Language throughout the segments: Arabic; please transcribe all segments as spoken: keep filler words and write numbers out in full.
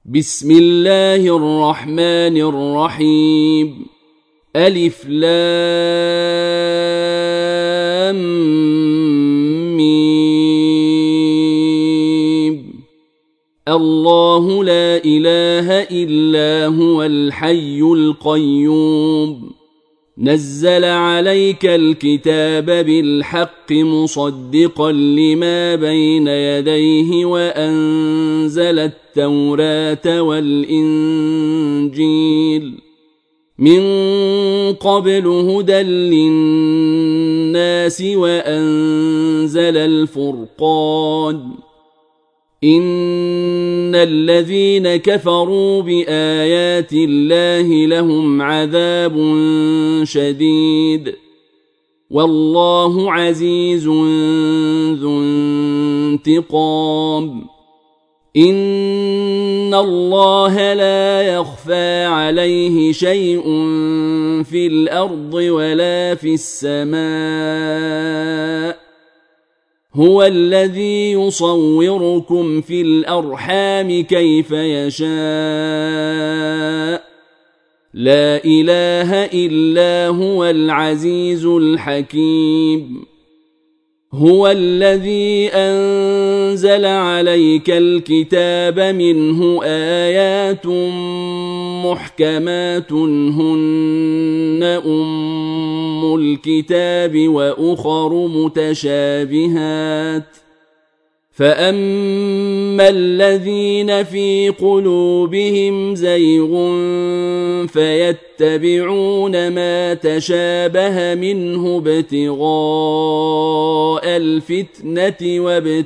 بسم الله الرحمن الرحيم ألف لام ميم الله لا إله إلا هو الحي القيوم نزل عليك الكتاب بالحق مصدقا لما بين يديه وأنزل التوراة والإنجيل من قبل هدى للناس وأنزل الفرقان إن الذين كفروا بآيات الله لهم عذاب شديد والله عزيز ذو انتقام إن الله لا يخفى عليه شيء في الأرض ولا في السماء هو الذي يصوركم في الأرحام كيف يشاء لا إله إلا هو العزيز الحكيم هو الذي أنزل عليك الكتاب منه آيات محكمات هن أم الكتاب وأخر متشابهات فأما الذين في قلوبهم زيغ فيتبعون ما تشابه منه ابتغاء الفتنة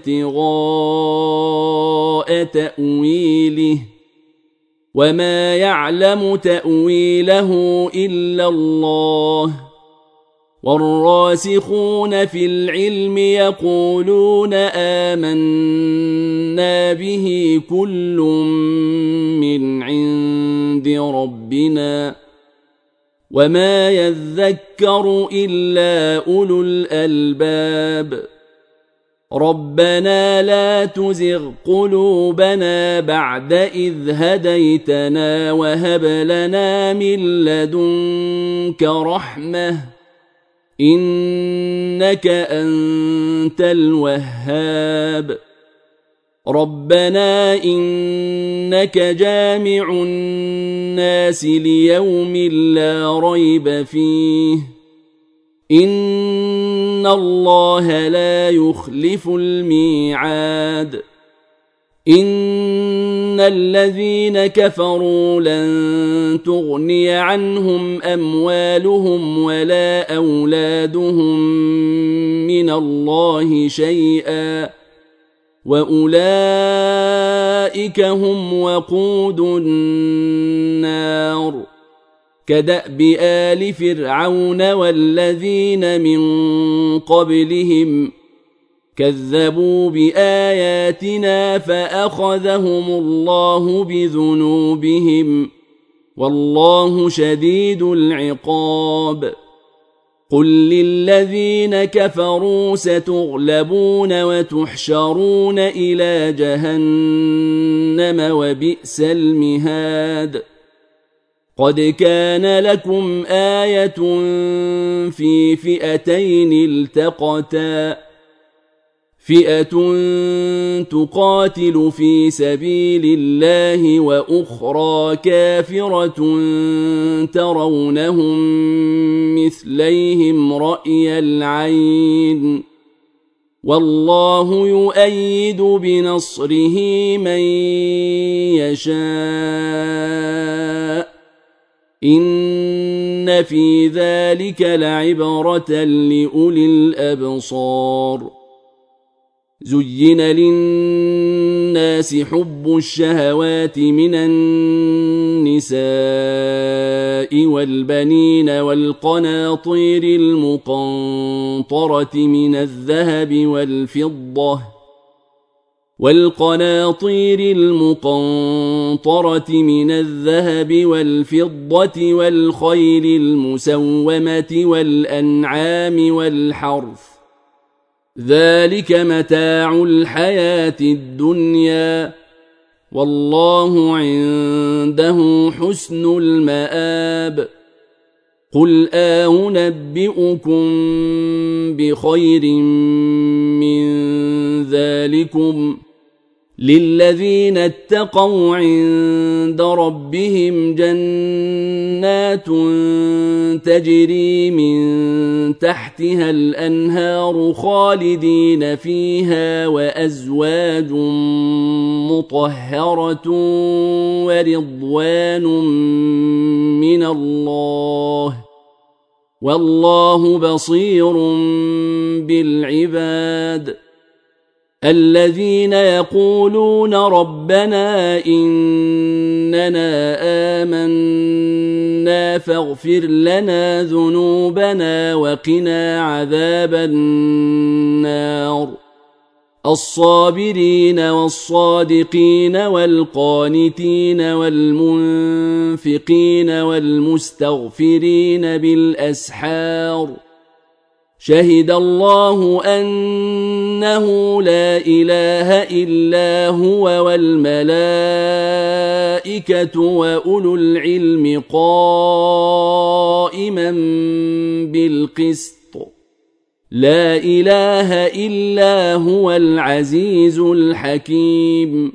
وابتغاء تأويله وما يعلم تأويله إلا الله والراسخون في العلم يقولون آمنا به كل من عند ربنا وما يذكر إلا أولو الألباب ربنا لا تزغ قلوبنا بعد إذ هديتنا وهب لنا من لدنك رحمة إنك أنت الوهاب ربنا إنك جامع الناس ليوم لا ريب فيه إن الله لا يخلف الميعاد إن الذين كفروا لن تغني عنهم أموالهم ولا أولادهم من الله شيئا وأولئك هم وقود النار كدأب آل فرعون والذين من قبلهم كذبوا بآياتنا فأخذهم الله بذنوبهم والله شديد العقاب قل للذين كفروا ستغلبون وتحشرون إلى جهنم وبئس المهاد قد كان لكم آية في فئتين التقتا فئة تقاتل في سبيل الله وأخرى كافرة ترونهم مثليهم رأي العين والله يؤيد بنصره من يشاء إن في ذلك لعبرة لأولي الأبصار زين للناس حب الشهوات من النساء والبنين والقناطير المقنطرة من الذهب والفضة والقناطير المقنطرة من الذهب والفضة والخيل المسومة والأنعام والحرث ذلك متاع الحياة الدنيا والله عنده حسن المآب قل أنبئكم بخير من ذلكم للذين اتقوا عند ربهم جنات تجري من تحتها الأنهار خالدين فيها وأزواج مطهرة ورضوان من الله والله بصير بالعباد الذين يقولون ربنا إننا آمنا فاغفر لنا ذنوبنا وقنا عذاب النار الصابرين والصادقين والقانتين والمنفقين والمستغفرين بالأسحار شهد الله أنه لا إله إلا هو والملائكة وأولو العلم قائما بالقسط لا إله إلا هو العزيز الحكيم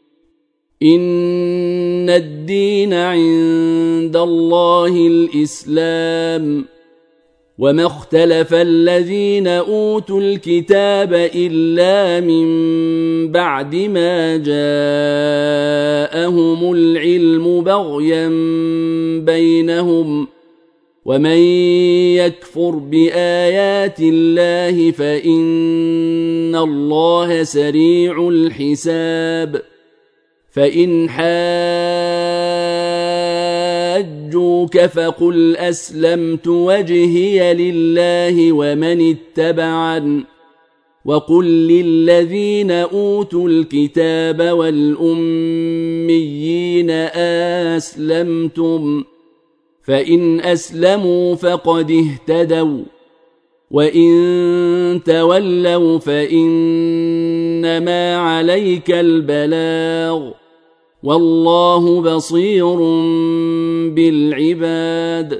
إن الدين عند الله الإسلام وما اختلف الذين أوتوا الكتاب إلا من بعد ما جاءهم العلم بغيا بينهم ومن يكفر بآيات الله فإن الله سريع الحساب فإن حاجوك فقل أسلمت وجهي لله ومن اتبعن وقل للذين أوتوا الكتاب والأميين أسلمتم فإن أسلموا فقد اهتدوا وإن تولوا فإنما عليك البلاغ والله بصير بالعباد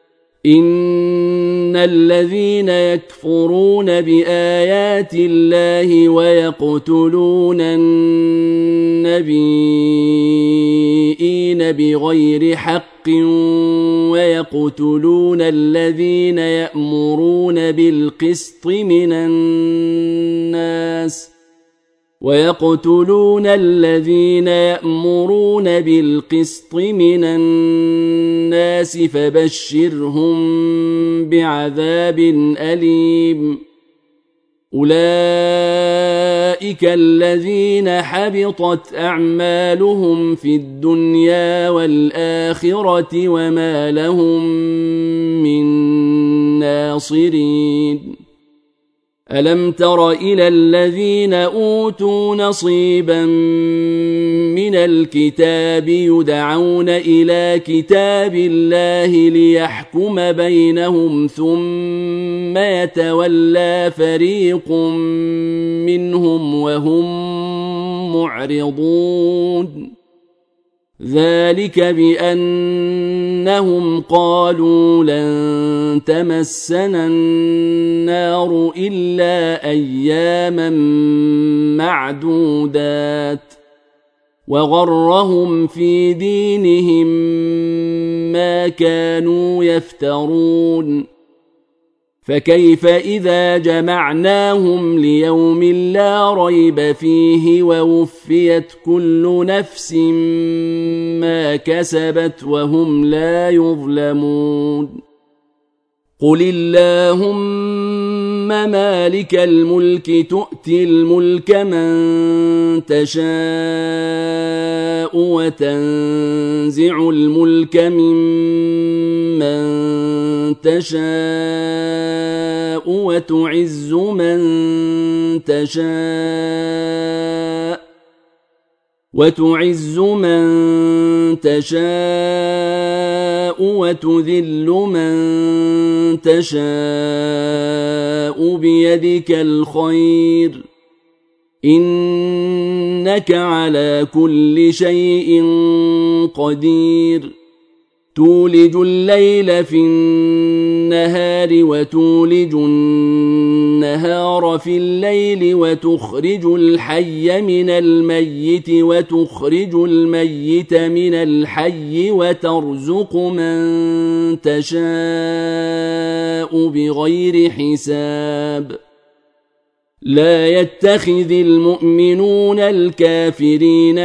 إن الذين يكفرون بآيات الله ويقتلون النبيين بغير حق ويقتلون الذين يأمرون بالقسط من الناس ويقتلون الذين يأمرون بالقسط من الناس فبشرهم بعذاب أليم أولئك الذين حبطت أعمالهم في الدنيا والآخرة وما لهم من ناصرين ألم تر إلى الذين أوتوا نصيبا من الكتاب يدعون إلى كتاب الله ليحكم بينهم ثم يتولى فريق منهم وهم معرضون ذلك بأنهم قالوا لن تمسنا النار إلا أياما معدودات وغرهم في دينهم ما كانوا يفترون فكيف إذا جمعناهم ليوم لا ريب فيه ووفيت كل نفس ما كسبت وهم لا يظلمون قل اللهم مالك الملك تؤتي الملك من تشاء وتنزع الملك ممن تشاء وتعز من تشاء وتعز من تشاء وتذل من تشاء بيدك الخير إنك إنك على كل شيء قدير تولج الليل في النهار وتولج النهار في الليل وتخرج الحي من الميت وتخرج الميت من الحي وترزق من تشاء بغير حساب لا يتخذ المؤمنون الكافرين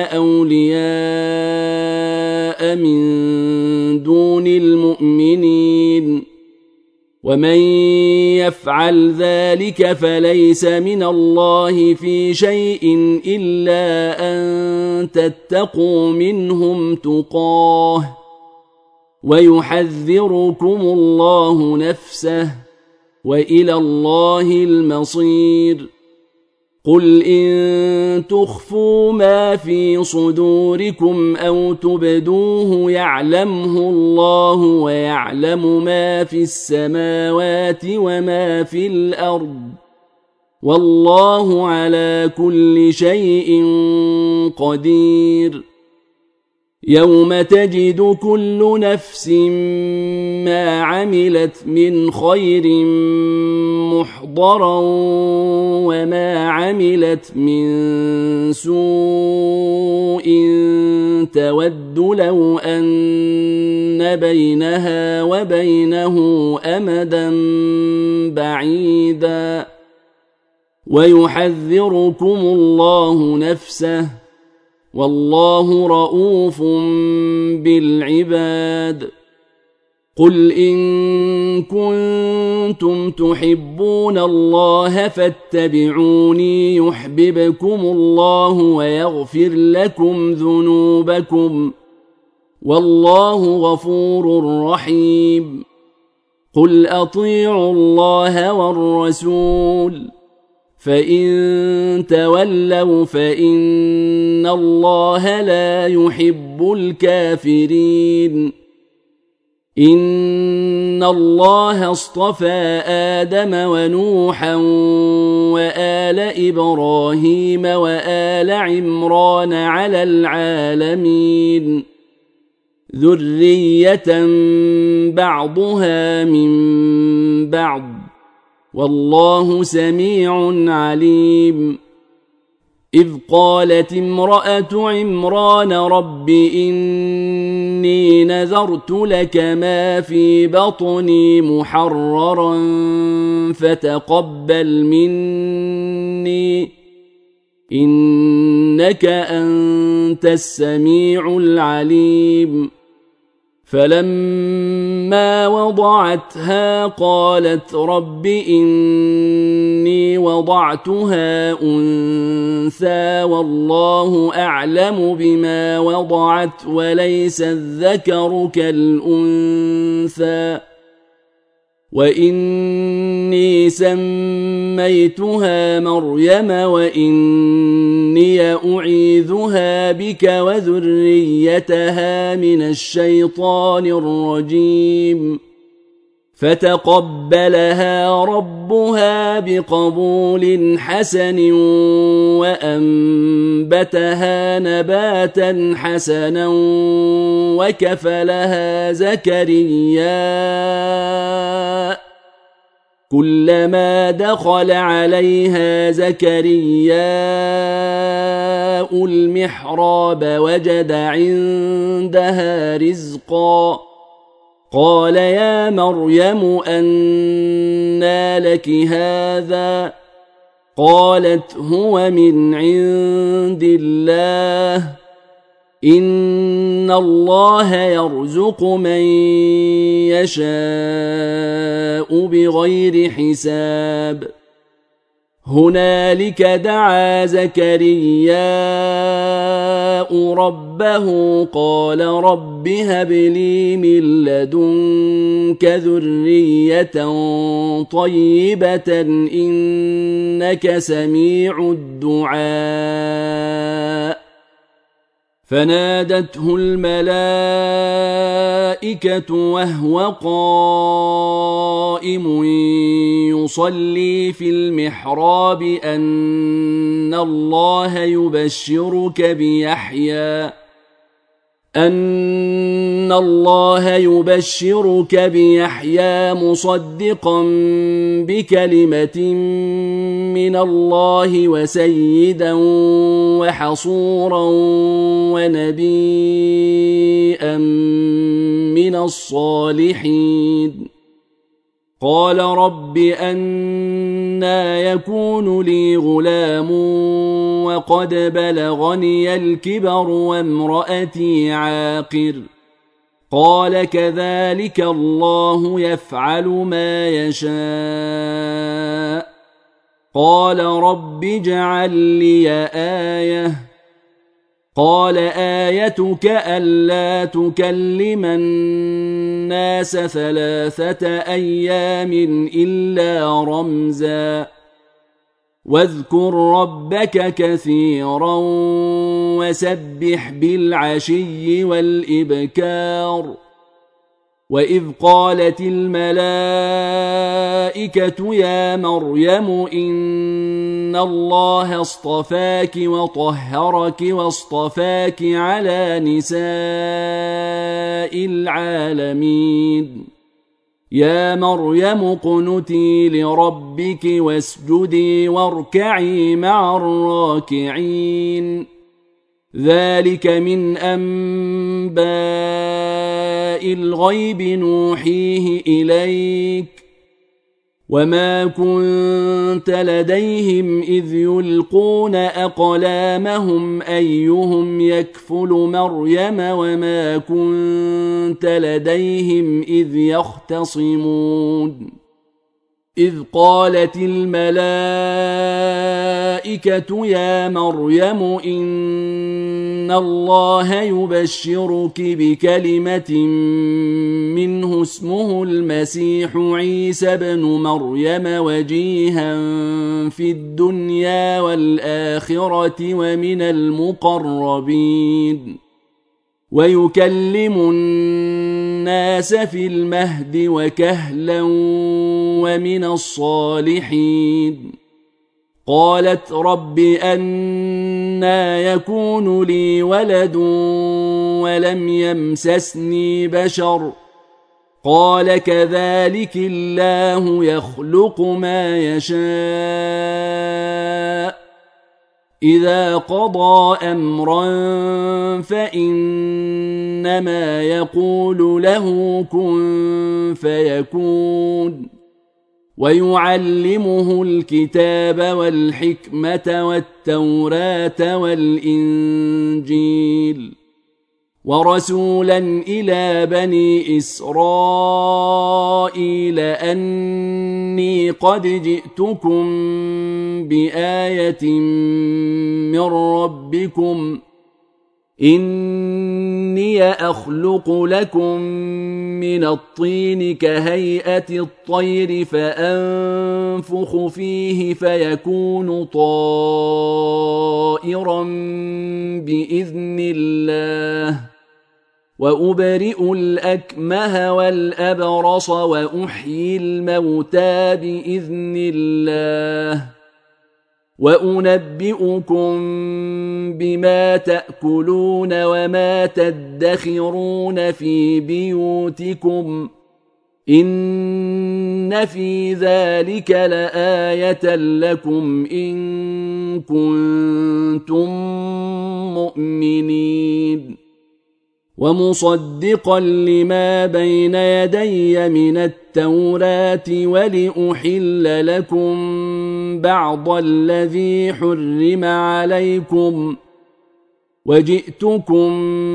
أولياء من دون المؤمنين ومن يفعل ذلك فليس من الله في شيء إلا أن تتقوا منهم تقاه ويحذركم الله نفسه وإلى الله المصير قل إن تخفوا ما في صدوركم أو تبدوه يعلمه الله ويعلم ما في السماوات وما في الأرض والله على كل شيء قدير يوم تجد كل نفس ما عملت من خير محضرا وما عملت من سوء تود لو أن بينها وبينه أمدا بعيدا ويحذركم الله نفسه والله رؤوف بالعباد قل إن كنتم تحبون الله فاتبعوني يحببكم الله ويغفر لكم ذنوبكم والله غفور رحيم قل أطيعوا الله والرسول فإن تولوا فإن الله لا يحب الكافرين إن الله اصطفى آدم ونوحا وآل إبراهيم وآل عمران على العالمين ذرية بعضها من بعض والله سميع عليم إذ قالت امرأة عمران رب إني نذرت لك ما في بطني محررا فتقبل مني إنك أنت السميع العليم فلما وضعتها قالت رب إني وضعتها أنثى والله أعلم بما وضعت وليس الذكر كالأنثى وإني سميتها مريم وإني أعيذها بك وذريتها من الشيطان الرجيم فتقبلها ربها بقبول حسن وأنبتها نباتا حسنا وكفلها زكريا كلما دخل عليها زكرياء المحراب وجد عندها رزقا قال يا مريم أنى لك هذا قالت هو من عند الله إن الله يرزق من يشاء بغير حساب هنالك دعا زكرياء ربه قال رب هب لي من لدنك ذرية طيبة إنك سميع الدعاء فنادته الملائكة وهو قائم يصلي في المحراب أن الله يبشرك بيحيى أن الله يبشرك بيحيى مصدقا بكلمة من الله وسيدا وحصورا ونبيا من الصالحين قال رب أنى يكون لي غلام وقد بلغني الكبر وامرأتي عاقر قال كذلك الله يفعل ما يشاء قال رب اجعل لي آية قال آيتك ألا تكلم الناس ثلاثة أيام إلا رمزا واذكر ربك كثيرا وسبح بالعشي والإبكار وإذ قالت الملائكة يا مريم إن الله اصطفاك وطهرك واصطفاك على نساء العالمين يا مريم اقنتي لربك واسجدي واركعي مع الراكعين ذلك من أنباء الغيب نوحيه إليك وما كنت لديهم إذ يلقون أقلامهم أيهم يكفل مريم وما كنت لديهم إذ يختصمون إذ قالت الملائكة يا مريم إن الله يبشرك بكلمة منه اسمه المسيح عيسى بن مريم وجيها في الدنيا والآخرة ومن المقربين ويكلم الناس في المهد وكهلا ومن الصالحين قالت رب أنى يكون لي ولد ولم يمسسني بشر قال كذلك الله يخلق ما يشاء إذا قضى أمرا فإنما يقول له كن فيكون ويعلمه الكتاب والحكمة والتوراة والإنجيل ورسولا إلى بني إسرائيل أني قد جئتكم بآية من ربكم إني أخلق لكم من الطين كهيئة الطير فأنفخ فيه فيكون طائرا بإذن الله وأبرئ الأكمه والأبرص وأحيي الموتى بإذن الله وأنبئكم بما تأكلون وما تدخرون في بيوتكم إن في ذلك لآية لكم إن كنتم مؤمنين ومصدقا لما بين يدي من التوراة ولأحل لكم بعض الذي حرم عليكم وجئتكم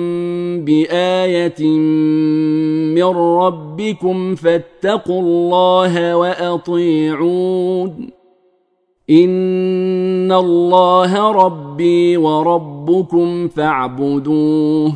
بآية من ربكم فاتقوا الله وأطيعون إن الله ربي وربكم فاعبدوه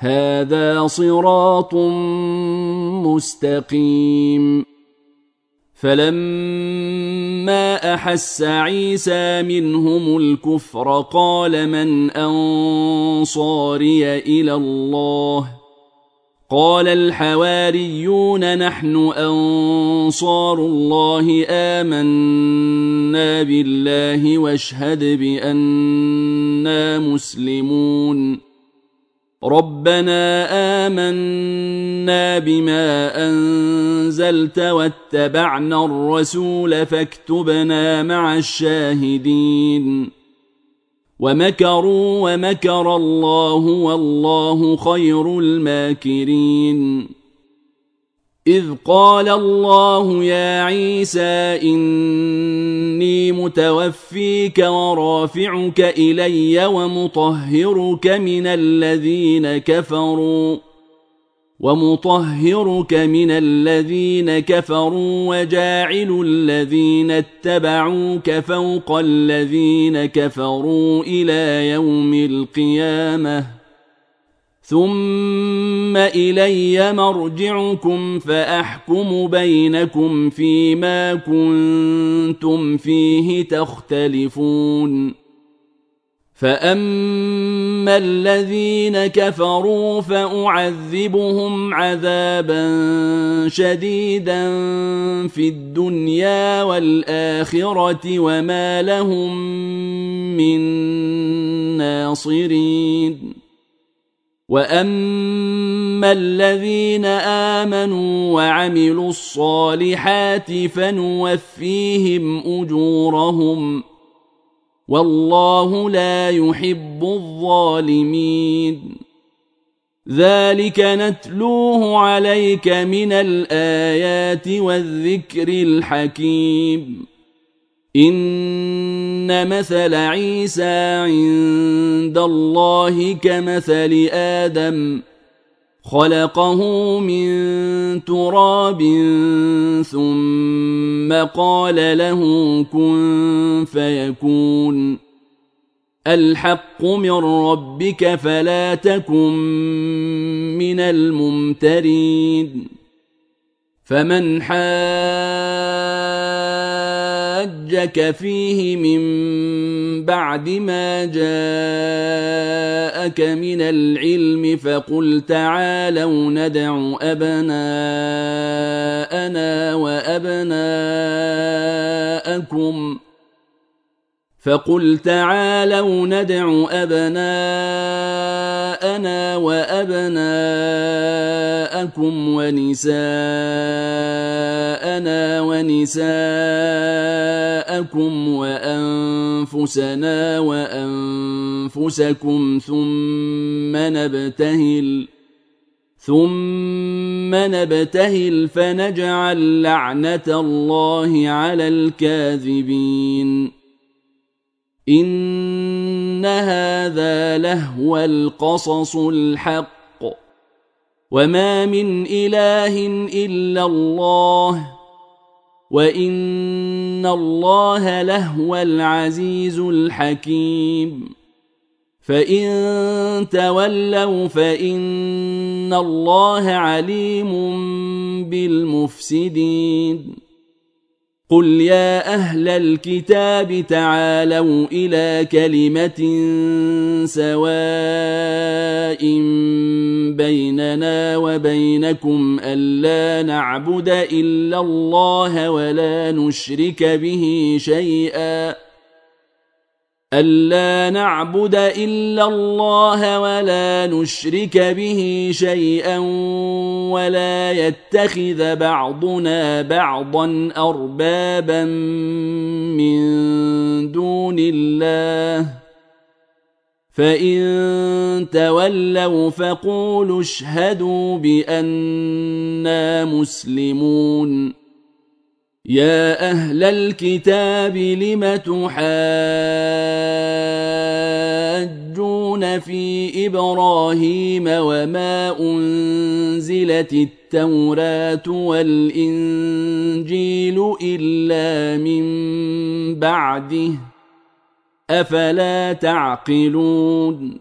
هذا صراط مستقيم فلما أحس عيسى منهم الكفر قال من أنصاري إلى الله قال الحواريون نحن أنصار الله آمنا بالله واشهد بأننا مسلمون ربنا آمنا بما أنزلت واتبعنا الرسول فاكتبنا مع الشاهدين ومكروا ومكر الله والله خير الماكرين إذ قال الله يا عيسى إني متوفيك ورافعك إلي ومطهرك من الذين كفروا ومطهرك من الذين كفروا وجاعل الذين اتبعوك فوق الذين كفروا إلى يوم القيامة ثم إلي مرجعكم فأحكم بينكم فيما كنتم فيه تختلفون فأما الذين كفروا فأعذبهم عذابا شديدا في الدنيا والآخرة وما لهم من ناصرين وأما الذين آمنوا وعملوا الصالحات فنوفيهم أجورهم والله لا يحب الظالمين ذلك نتلوه عليك من الآيات والذكر الحكيم إن مثل عيسى عند الله كمثل آدم خلقه من تراب ثم قال له كن فيكون الحق من ربك فلا تكن من الممترين فمن حاجك فيه من بعد ما جاءك من العلم فقل تعالوا ندع أبناءنا وأبناءكم فقل تعالوا ندع أبناءنا وأبناءكم ونساءنا ونساءكم وأنفسنا وأنفسكم ثم نبتهل ثم نبتهل فنجعل لعنة الله على الكاذبين إن هذا لهو القصص الحق وما من إله إلا الله وإن الله لهو العزيز الحكيم فإن تولوا فإن الله عليم بالمفسدين قل يا أهل الكتاب تعالوا إلى كلمة سواء بيننا وبينكم ألا نعبد إلا الله ولا نشرك به شيئا ألا نعبد إلا الله ولا نشرك به شيئا ولا يتخذ بعضنا بعضا أربابا من دون الله فإن تولوا فقولوا اشهدوا بأننا مسلمون يا أهل الكتاب لم تحاجون في إبراهيم وما أنزلت التوراة والإنجيل إلا من بعده أفلا تعقلون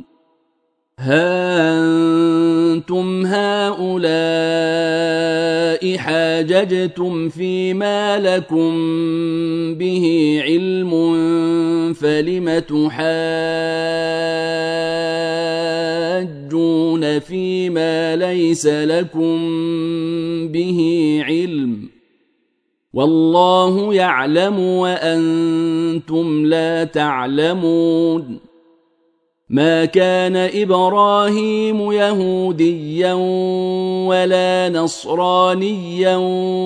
ها أنتم هؤلاء حاجون حاججتم فيما لكم به علم فلم تحاجون فيما ليس لكم به علم والله يعلم وأنتم لا تعلمون ما كان إبراهيم يهوديا ولا نصرانيا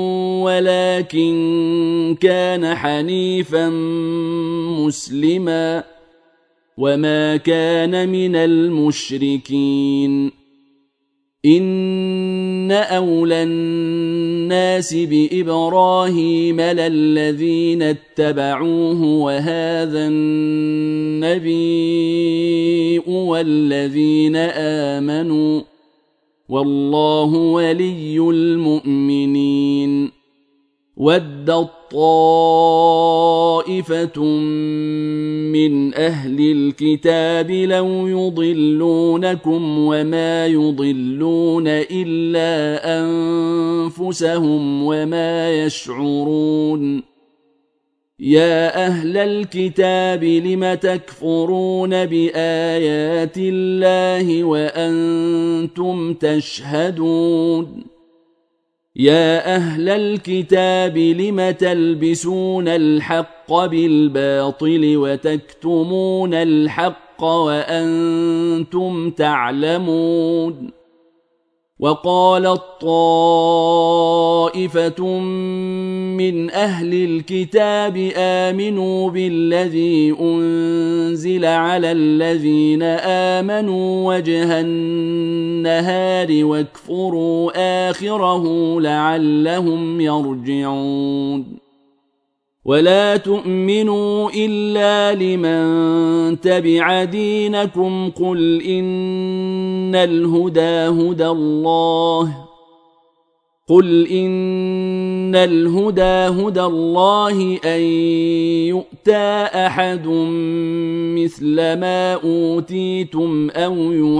ولكن كان حنيفا مسلما وما كان من المشركين إن أولى الناس بإبراهيم للذين اتبعوه وهذا النبي والذين آمنوا والله ولي المؤمنين ودت طائفة من أهل الكتاب لو يضلونكم وما يضلون إلا أنفسهم وما يشعرون يا أهل الكتاب لم تكفرون بآيات الله وأنتم تشهدون يا أهل الكتاب لم تلبسون الحق بالباطل وتكتمون الحق وأنتم تعلمون وقالت طائفة من أهل الكتاب آمنوا بالذي أنزل على الذين آمنوا وجه النهار واكفروا آخره لعلهم يرجعون ولا تؤمنوا إلا لمن تبع دينكم قل إن الهدى هدى الله قل إن الهدى هدى الله أن يؤتى أحد مثل ما أوتيتم أو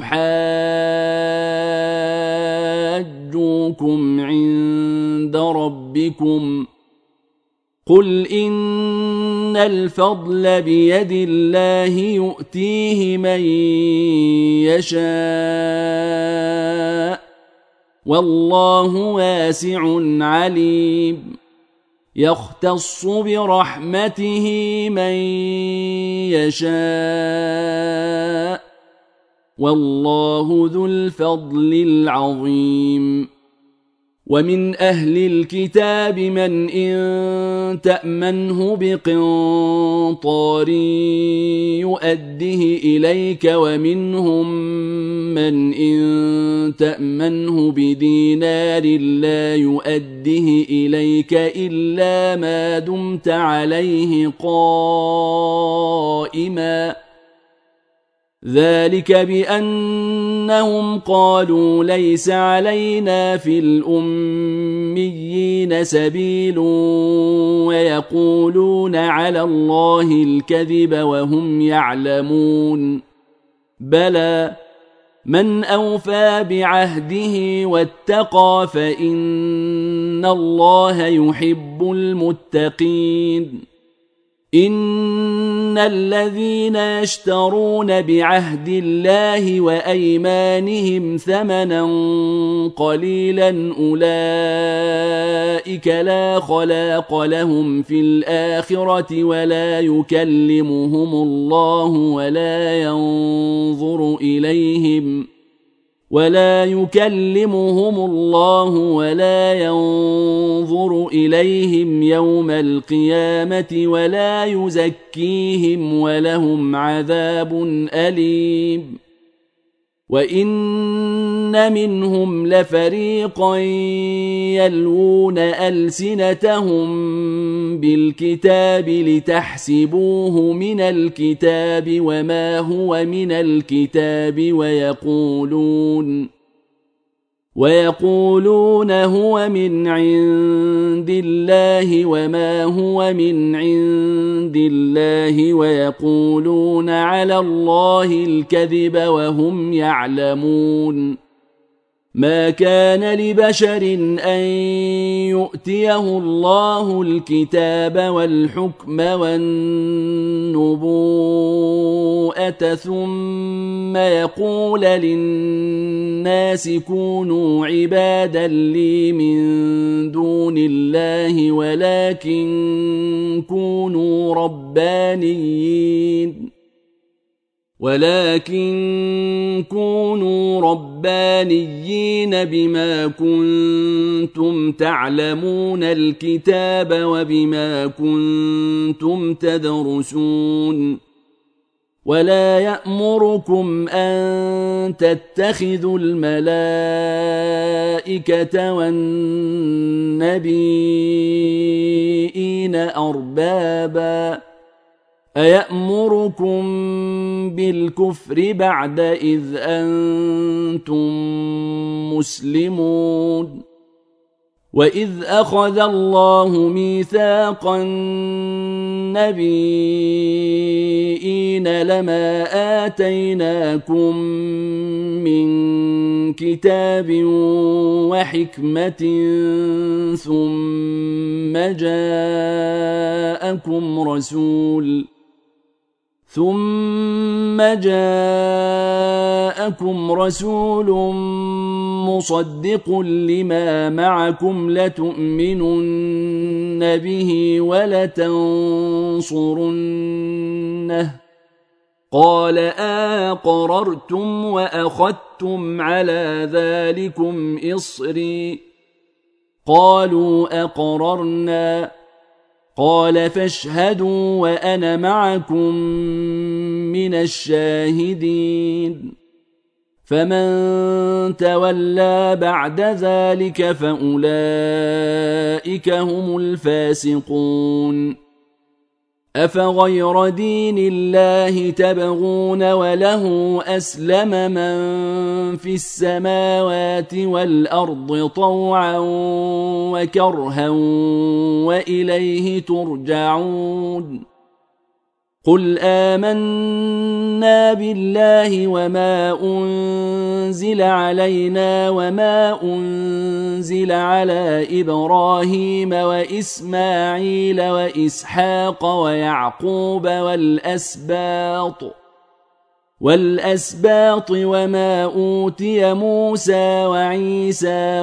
يحاجوكم عند ربكم قل إن الفضل بيد الله يؤتيه من يشاء والله واسع عليم يختص برحمته من يشاء والله ذو الفضل العظيم ومن أهل الكتاب من إن تأمنه بقنطار يؤده إليك ومنهم من إن تأمنه بدينار لا يؤده إليك إلا ما دمت عليه قائما ذلك بأنهم قالوا ليس علينا في الأميين سبيل ويقولون على الله الكذب وهم يعلمون بلى من أوفى بعهده واتقى فإن الله يحب المتقين إن الذين يشترون بعهد الله وأيمانهم ثمنا قليلا أولئك لا خلاق لهم في الآخرة ولا يكلمهم الله ولا ينظر إليهم ولا يكلمهم الله ولا ينظر إليهم يوم القيامة ولا يزكيهم ولهم عذاب أليم وإن منهم لفريقا يلوون ألسنتهم بالكتاب لتحسبوه من الكتاب وما هو من الكتاب ويقولون ويقولون هو من عند الله وما هو من عند الله ويقولون على الله الكذب وهم يعلمون ما كان لبشر أن يؤتيه الله الكتاب والحكم والنبوءة ثم يقول للناس كونوا عبادا لي من دون الله ولكن كونوا ربانيين ولكن كونوا ربانيين بما كنتم تعلمون الكتاب وبما كنتم تدرسون ولا يأمركم أن تتخذوا الملائكة والنبيين أربابا أيأمركم بالكفر بعد إذ أنتم مسلمون وإذ أخذ الله ميثاق النبيين لما آتيناكم من كتاب وحكمة ثم جاءكم رسول ثم جاءكم رسول مصدق لما معكم لتؤمنن به ولتنصرنه قال أقررتم وأخذتم على ذلكم إصري قالوا أقررنا قال فاشهدوا وأنا معكم من الشاهدين فمن تولى بعد ذلك فأولئك هم الفاسقون أفغير دين الله تبغون وله أسلم من في السماوات والأرض طوعا وكرها وإليه ترجعون قل آمنا بالله وما أنزل علينا وما أنزل على إبراهيم وإسماعيل وإسحاق ويعقوب والأسباط والأسباط وما أوتي موسى وعيسى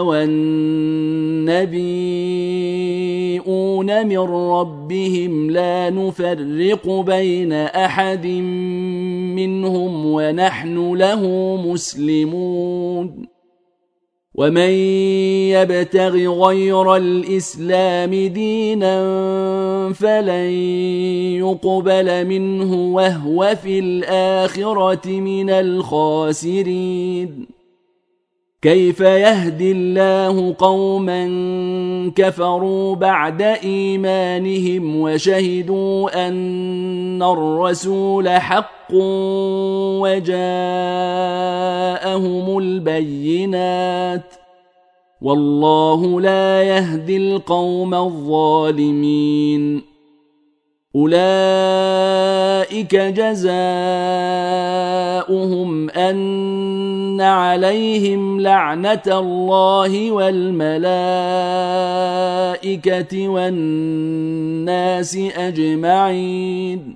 والنبيون من ربهم لا نفرق بين أحد منهم ونحن له مسلمون ومن يبتغ غير الإسلام دينا فلن يقبل منه وهو في الآخرة من الخاسرين كيف يهدي الله قوما كفروا بعد إيمانهم وشهدوا أن الرسول حق وجاءهم البينات والله لا يهدي القوم الظالمين أولئك جزاؤهم أن عليهم لعنة الله والملائكة والناس أجمعين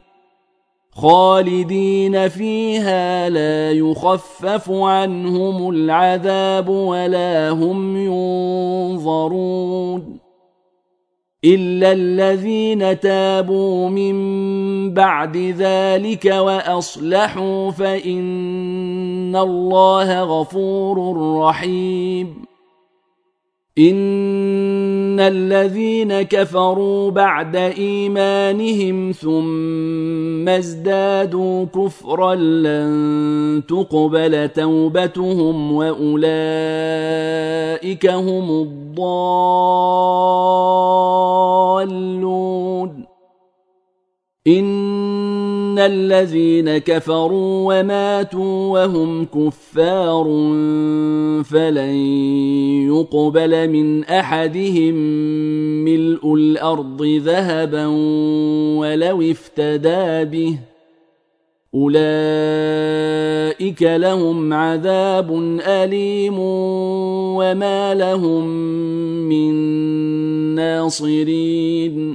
خالدين فيها لا يخفف عنهم العذاب ولا هم ينظرون إلا الذين تابوا من بعد ذلك وأصلحوا فإن الله غفور رحيم إن الذين كفروا بعد إيمانهم ثم ازدادوا كفرا لن تقبل توبتهم وأولئك هم الضالون إن الذين كفروا وماتوا وهم كفار فلن يقبل من أحدهم ملء الأرض ذهبا ولو افتدى به أولئك لهم عذاب أليم وما لهم من ناصرين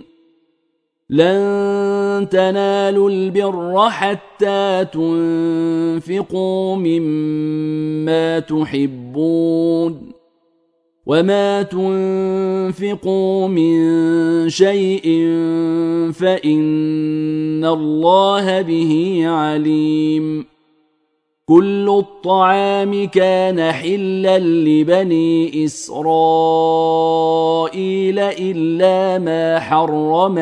لن تنالوا البر حتى تنفقوا مما تحبون وما تنفقوا من شيء فإن الله به عليم كل الطعام كان حلا لبني إسرائيل إلا ما حرم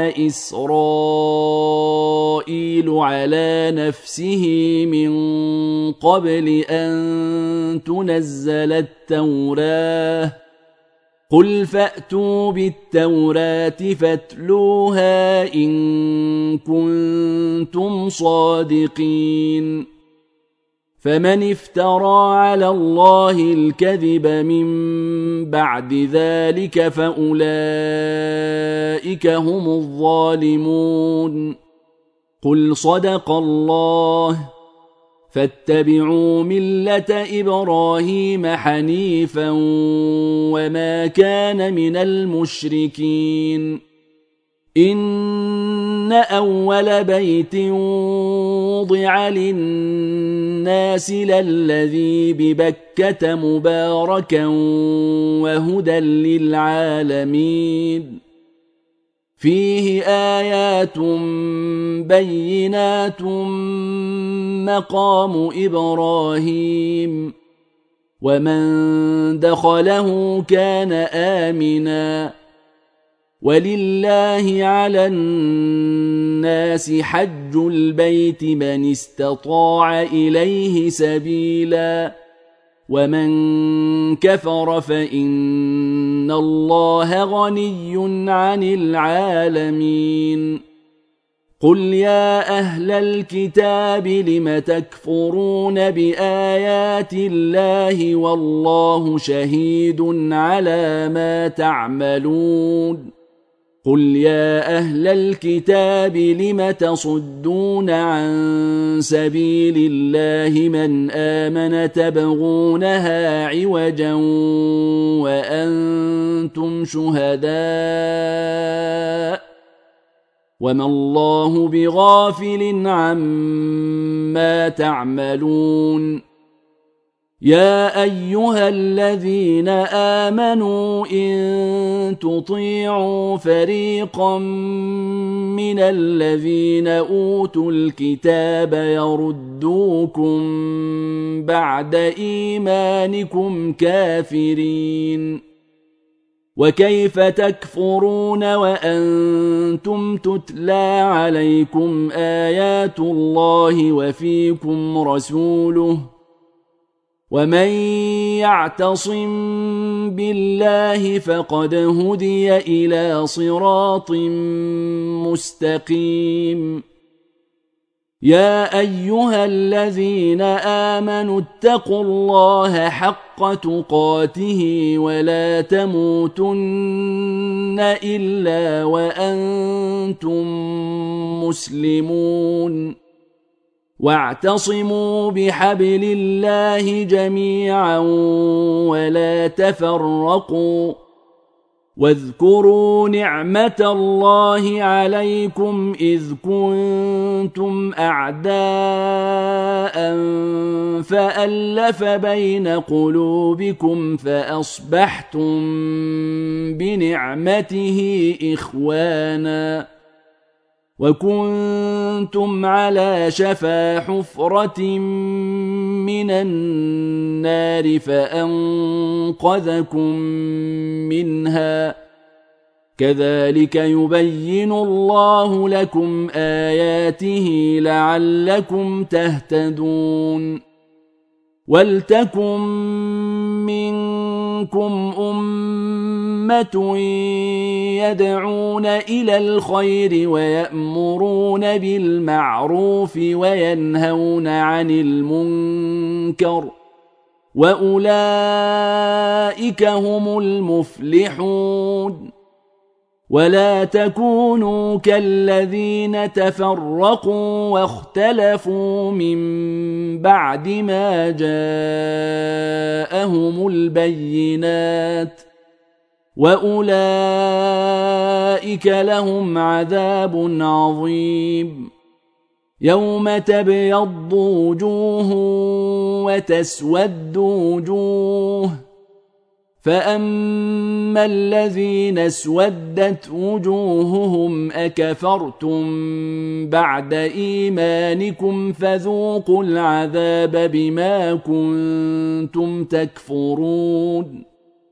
إسرائيل على نفسه من قبل أن تنزل التوراة قل فأتوا بالتوراة فاتلوها إن كنتم صادقين فمن افترى على الله الكذب من بعد ذلك فأولئك هم الظالمون قل صدق الله فاتبعوا ملة إبراهيم حنيفا وما كان من المشركين إن أول بيت وضع للناس للذي ببكة مباركا وهدى للعالمين فيه آيات بينات مقام إبراهيم ومن دخله كان آمناً ولله على الناس حج البيت من استطاع إليه سبيلا ومن كفر فإن الله غني عن العالمين قل يا أهل الكتاب لم تكفرون بآيات الله والله شهيد على ما تعملون قل يا أهل الكتاب لم تصدون عن سبيل الله من آمن تبغونها عوجا وأنتم شهداء وما الله بغافل عما تعملون يا أيها الذين آمنوا إن تطيعوا فريقا من الذين أوتوا الكتاب يردوكم بعد إيمانكم كافرين وكيف تكفرون وأنتم تتلى عليكم آيات الله وفيكم رسوله ومن يعتصم بالله فقد هدي إلى صراط مستقيم يا أيها الذين آمنوا اتقوا الله حق تقاته ولا تموتن إلا وأنتم مسلمون واعتصموا بحبل الله جميعا ولا تفرقوا واذكروا نعمة الله عليكم إذ كنتم أعداء فألف بين قلوبكم فأصبحتم بنعمته إخوانا وكنتم على شفا حفرة من النار فأنقذكم منها كذلك يبين الله لكم آياته لعلكم تهتدون ولتكن منكم أمة يدعون إلى الخير ويأمرون بالمعروف وينهون عن المنكر وأولئك هم المفلحون ولا تكونوا كالذين تفرقوا واختلفوا من بعد ما جاءهم البينات وأولئك لهم عذاب عظيم يوم تبيض وجوه وتسود وجوه فأما الذين اسودت وجوههم أكفرتم بعد إيمانكم فذوقوا العذاب بما كنتم تكفرون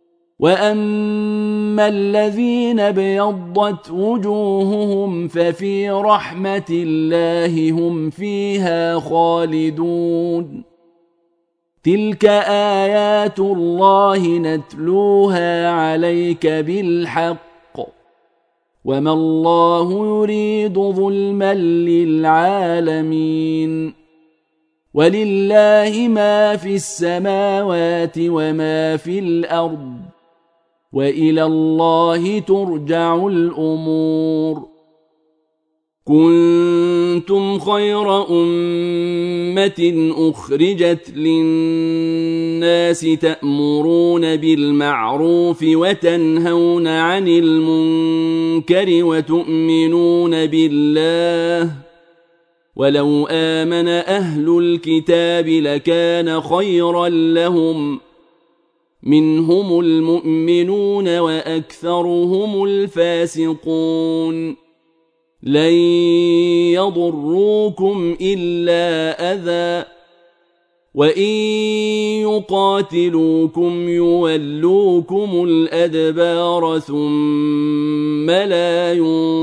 وأما الذين ابيضت وجوههم ففي رحمة الله هم فيها خالدون تلك آيات الله نتلوها عليك بالحق وما الله يريد ظلما للعالمين ولله ما في السماوات وما في الأرض وإلى الله ترجع الأمور كنتم خير أمة أخرجت للناس تأمرون بالمعروف وتنهون عن المنكر وتؤمنون بالله ولو آمن أهل الكتاب لكان خيرا لهم منهم المؤمنون وأكثرهم الفاسقون لن يضروكم إلا أذى وإن يقاتلوكم يولوكم الأدبار ثم لا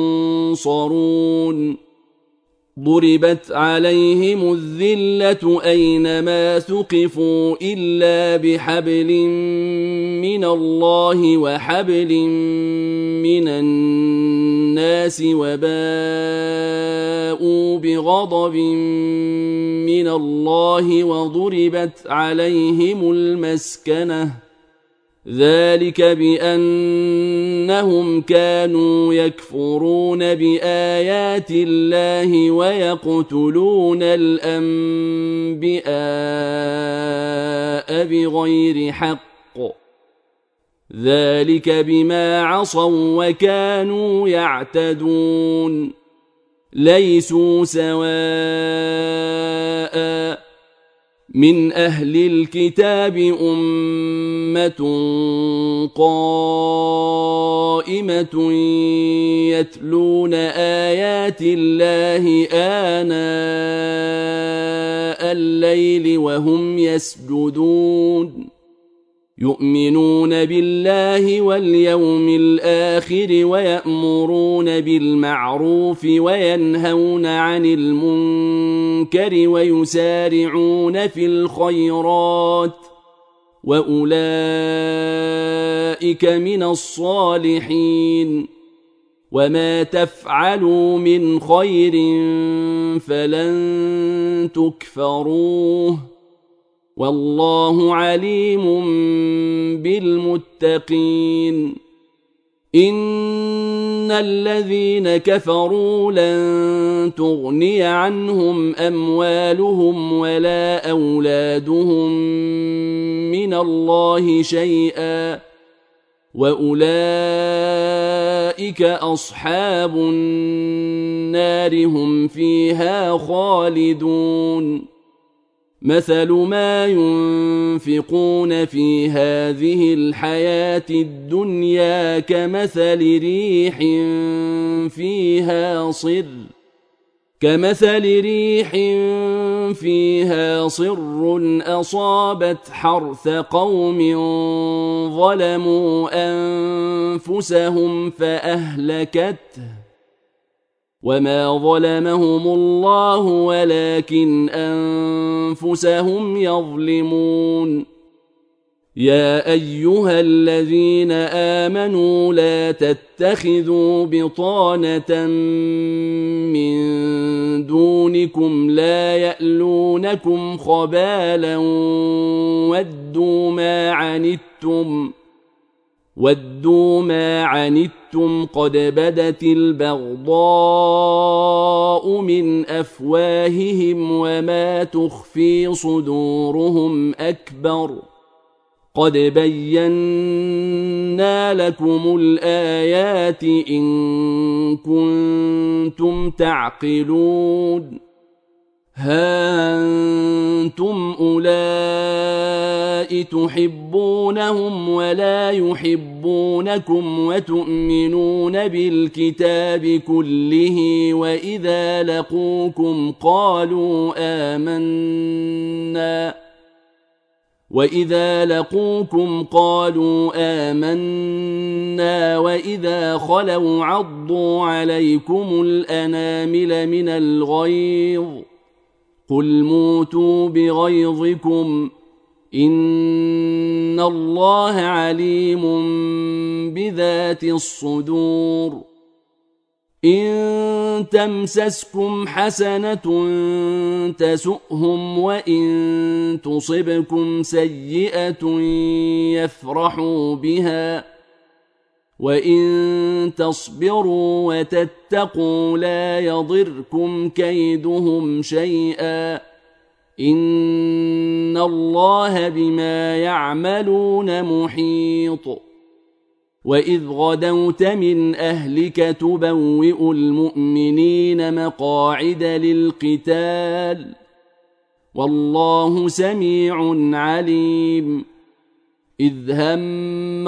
ينصرون ضربت عليهم الذلة أينما ثقفوا إلا بحبل من الله وحبل من الناس وباءوا بغضب من الله وضربت عليهم المسكنة ذلك بأنهم كانوا يكفرون بآيات الله ويقتلون الأنبياء بغير حق ذلك بما عصوا وكانوا يعتدون ليسوا سواء من أهل الكتاب أمة قائمة يتلون آيات الله آناء الليل وهم يسجدون يؤمنون بالله واليوم الآخر ويأمرون بالمعروف وينهون عن المنكر ويسارعون في الخيرات وأولئك من الصالحين وما تفعلوا من خير فلن تكفروه والله عليم بالمتقين إن الذين كفروا لن تغني عنهم أموالهم ولا أولادهم من الله شيئا وأولئك أصحاب النار هم فيها خالدون مثل ما ينفقون في هذه الحياة الدنيا كمثل ريح فيها صر كمثل ريح فيها صر أصابت حرث قوم ظلموا أنفسهم فأهلكته وما ظلمهم الله ولكن أنفسهم يظلمون يا أيها الذين آمنوا لا تتخذوا بطانة من دونكم لا يألونكم خبالا ودوا ما عنتم وَدُّوا مَا عَنِتُّمْ قَدْ بَدَتِ الْبَغْضَاءُ مِنْ أَفْوَاهِهِمْ وَمَا تُخْفِي صُدُورُهُمْ أَكْبَرُ قَدْ بَيَّنَّا لَكُمُ الْآيَاتِ إِن كُنتُمْ تَعْقِلُونَ ها أنتم أولئك تحبونهم ولا يحبونكم وتؤمنون بالكتاب كله وإذا لقوكم قالوا آمنا وإذا لقوكم قالوا آمنا وإذا خلوا عضوا عليكم الأنامل من الغيظ قل موتوا بغيظكم إن الله عليم بذات الصدور إن تمسسكم حسنة تسؤهم وإن تصبكم سيئة يفرحوا بها وإن تصبروا وتتقوا لا يضركم كيدهم شيئا إن الله بما يعملون محيط وإذ غدوت من أهلك تبوئ المؤمنين مقاعد للقتال والله سميع عليم إذ هم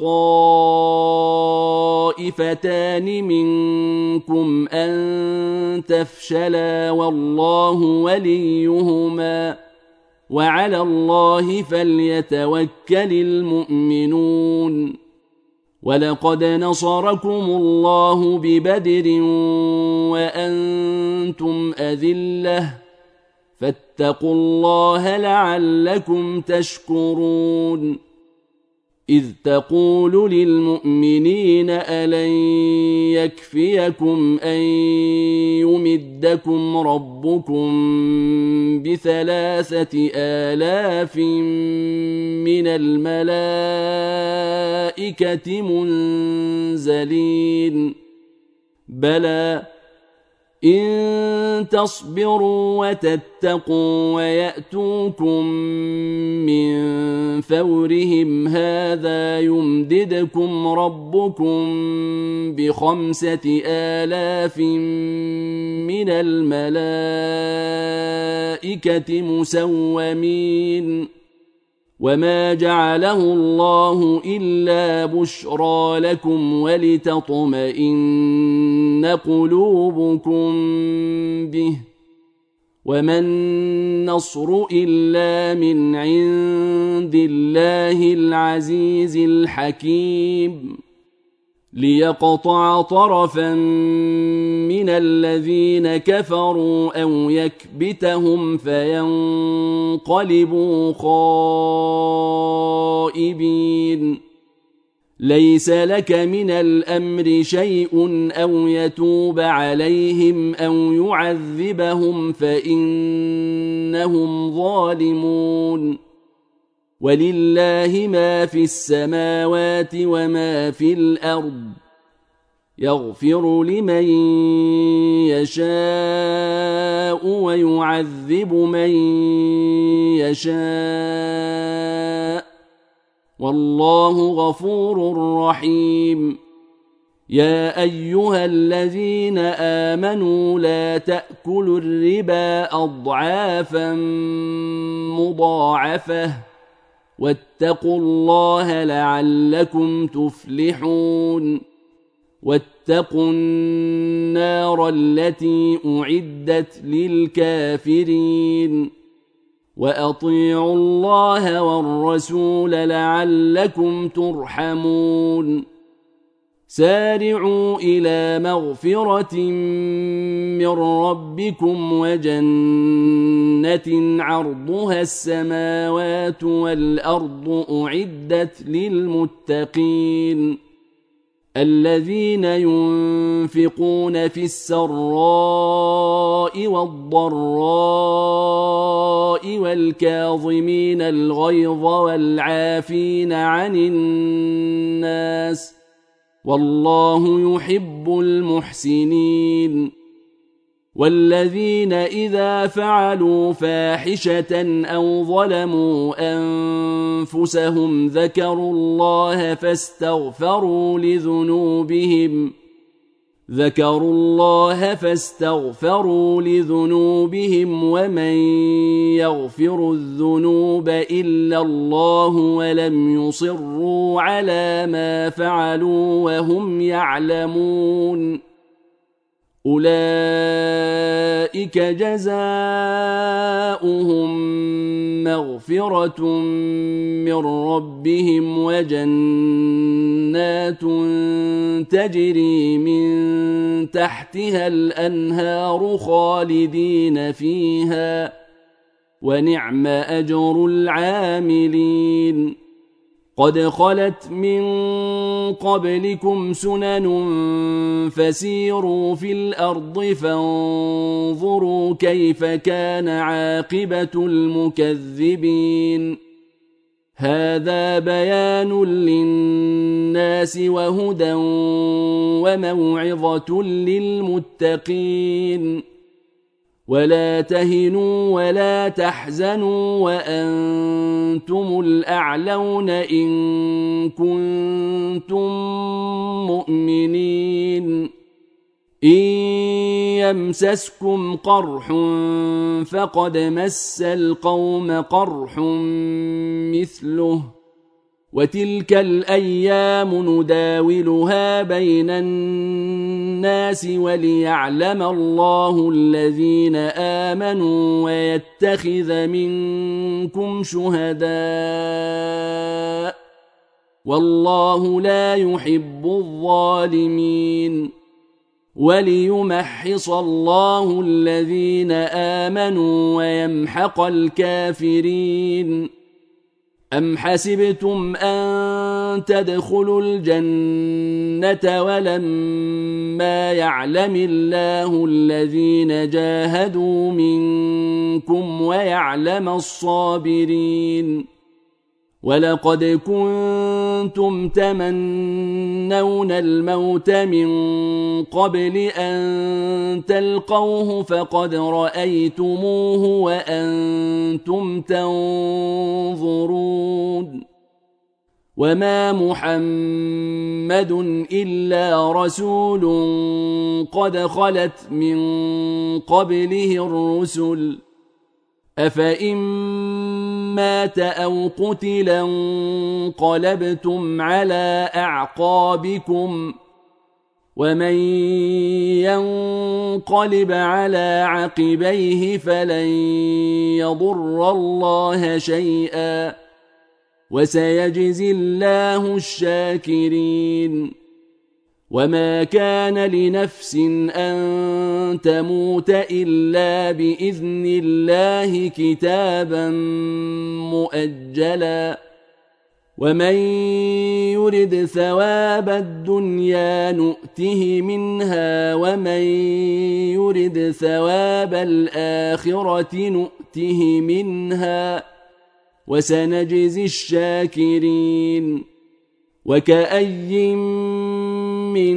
الطائفتان منكم أن تفشلا والله وليهما وعلى الله فليتوكل المؤمنون ولقد نصركم الله ببدر وأنتم أذلة فاتقوا الله لعلكم تشكرون إذ تقول للمؤمنين ألن يكفيكم أن يمدكم ربكم بثلاثة آلاف من الملائكة منزلين بلى إن تصبروا وتتقوا ويأتوكم من فورهم هذا يمددكم ربكم بخمسة آلاف من الملائكة مسومين وما جعله الله إلا بشرى لكم ولتطمئن قلوبكم به وما النصر إلا من عند الله العزيز الحكيم ليقطع طرفا من الذين كفروا أو يكبتهم فينقلبوا خائبين ليس لك من الأمر شيء أو يتوب عليهم أو يعذبهم فإنهم ظالمون ولله ما في السماوات وما في الأرض يغفر لمن يشاء ويعذب من يشاء والله غفور رحيم يا أيها الذين آمنوا لا تأكلوا الربا أضعافا مضاعفة واتقوا الله لعلكم تفلحون واتقوا النار التي أعدت للكافرين وأطيعوا الله والرسول لعلكم ترحمون سارعوا إلى مغفرة من ربكم وجنة عرضها السماوات والأرض أعدت للمتقين الذين ينفقون في السراء والضراء والكاظمين الغيظ والعافين عن الناس والله يحب المحسنين والذين إذا فعلوا فاحشة أو ظلموا أنفسهم ذكروا الله فاستغفروا لذنوبهم ذكروا الله فاستغفروا لذنوبهم ومن يغفر الذنوب إلا الله ولم يصروا على ما فعلوا وهم يعلمون أولئك جزاؤهم مغفرة من ربهم وجنات تجري من تحتها الأنهار خالدين فيها ونعم أجر العاملين قد خلت من قبلكم سنن فسيروا في الأرض فانظروا كيف كان عاقبة المكذبين هذا بيان للناس وهدى وموعظة للمتقين ولا تهنوا ولا تحزنوا وأنتم الأعلون إن كنتم مؤمنين إن يمسسكم قرح فقد مس القوم قرح مثله وتلك الأيام نداولها بين الناس وليعلم الله الذين آمنوا ويتخذ منكم شهداء والله لا يحب الظالمين وليمحص الله الذين آمنوا ويمحق الكافرين أم حسبتم أن تدخلوا الجنة ولما يعلم الله الذين جاهدوا منكم ويعلم الصابرين ولقد كنتم تمنون الموت من قبل أن تلقوه فقد رأيتموه وأنتم تنظرون وما محمد إلا رسول قد خلت من قبله الرسل أفإن مات أو قتلا انقلبتم على أعقابكم ومن ينقلب على عقبيه فلن يضر الله شيئا وسيجزي الله الشاكرين وما كان لنفس أن تموت إلا بإذن الله كتابا مؤجلا ومن يرد ثواب الدنيا نؤته منها ومن يرد ثواب الآخرة نؤته منها وسنجزي الشاكرين وكأي من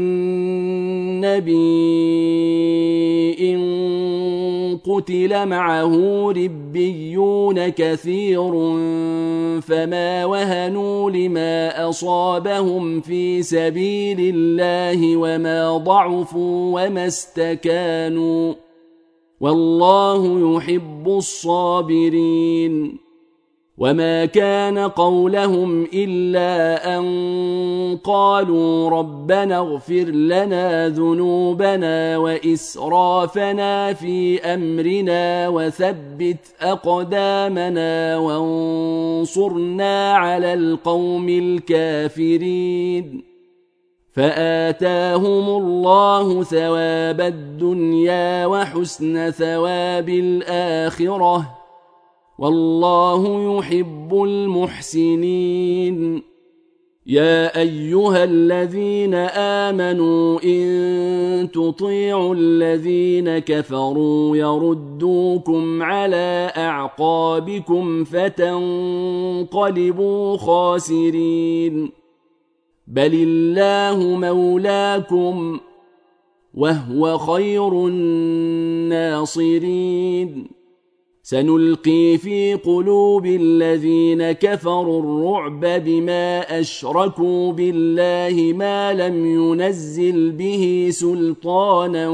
نبي قتل معه ربيون كثير فما وهنوا لما أصابهم في سبيل الله وما ضعفوا وما استكانوا والله يحب الصابرين وما كان قولهم إلا أن قالوا ربنا اغفر لنا ذنوبنا وإسرافنا في أمرنا وثبت أقدامنا وانصرنا على القوم الكافرين فآتاهم الله ثواب الدنيا وحسن ثواب الآخرة والله يحب المحسنين يا أيها الذين آمنوا إن تطيعوا الذين كفروا يردوكم على أعقابكم فتنقلبوا خاسرين بل الله مولاكم وهو خير الناصرين سنلقي في قلوب الذين كفروا الرعب بما أشركوا بالله ما لم ينزل به سلطانا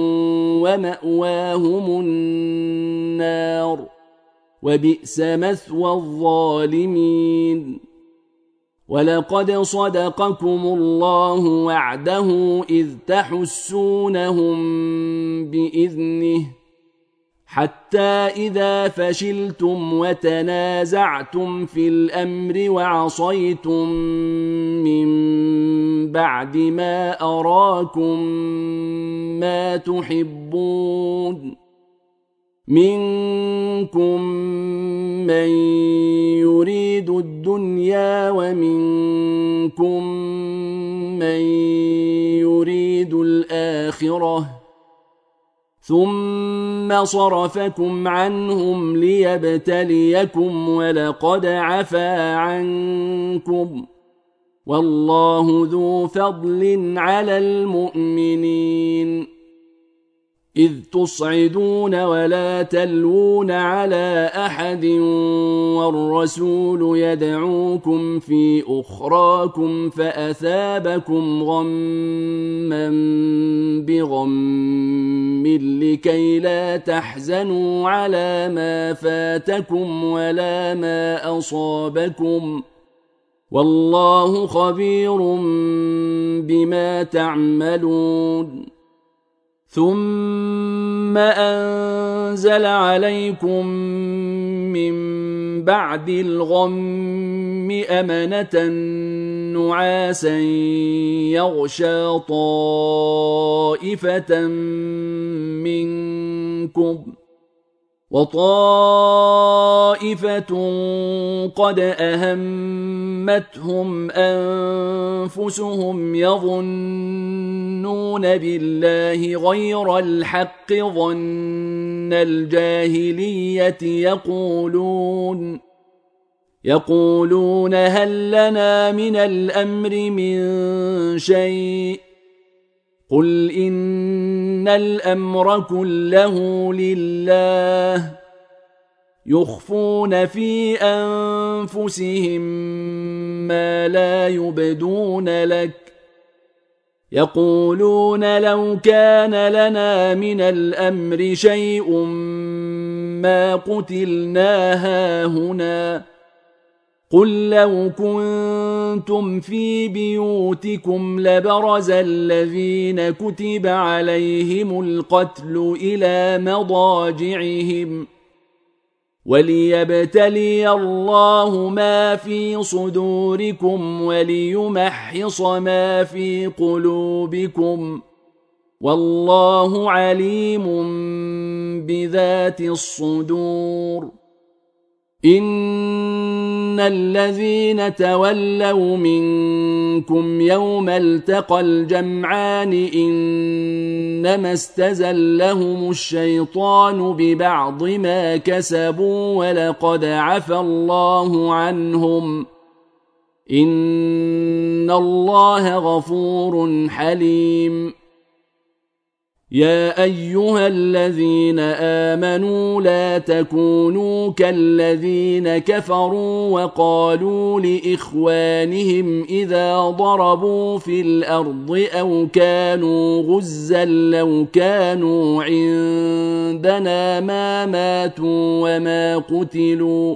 ومأواهم النار وبئس مثوى الظالمين ولقد صدقكم الله وعده إذ تحسونهم بإذنه حتى إذا فشلتم وتنازعتم في الأمر وعصيتم من بعد ما أراكم ما تحبون منكم من يريد الدنيا ومنكم من يريد الآخرة ثم صرفكم عنهم ليبتليكم ولقد عفا عنكم والله ذو فضل على المؤمنين إذ تصعدون ولا تلوون على أحد والرسول يدعوكم في أخراكم فأثابكم غما بغم لكي لا تحزنوا على ما فاتكم ولا ما أصابكم والله خبير بما تعملون ثم أنزل عليكم من بعد الغم أمنة نعاسا يغشى طائفة منكم وطائفة قد أهمتهم أنفسهم يظنون بالله غير الحق ظن الجاهلية يقولون يقولون هل لنا من الأمر من شيء قل إن الأمر كله لله يخفون في أنفسهم ما لا يبدون لك يقولون لو كان لنا من الأمر شيء ما قتلنا هاهنا قل لو كنتم في بيوتكم لبرز الذين كتب عليهم القتل إلى مضاجعهم وليبتلي الله ما في صدوركم وليمحص ما في قلوبكم والله عليم بذات الصدور إن الذين تولوا منكم يوم التقى الجمعان إنما استزلهم الشيطان ببعض ما كسبوا ولقد عفى الله عنهم إن الله غفور حليم يا أيها الذين آمنوا لا تكونوا كالذين كفروا وقالوا لإخوانهم إذا ضربوا في الأرض أو كانوا غزا لو كانوا عندنا ما ماتوا وما قتلوا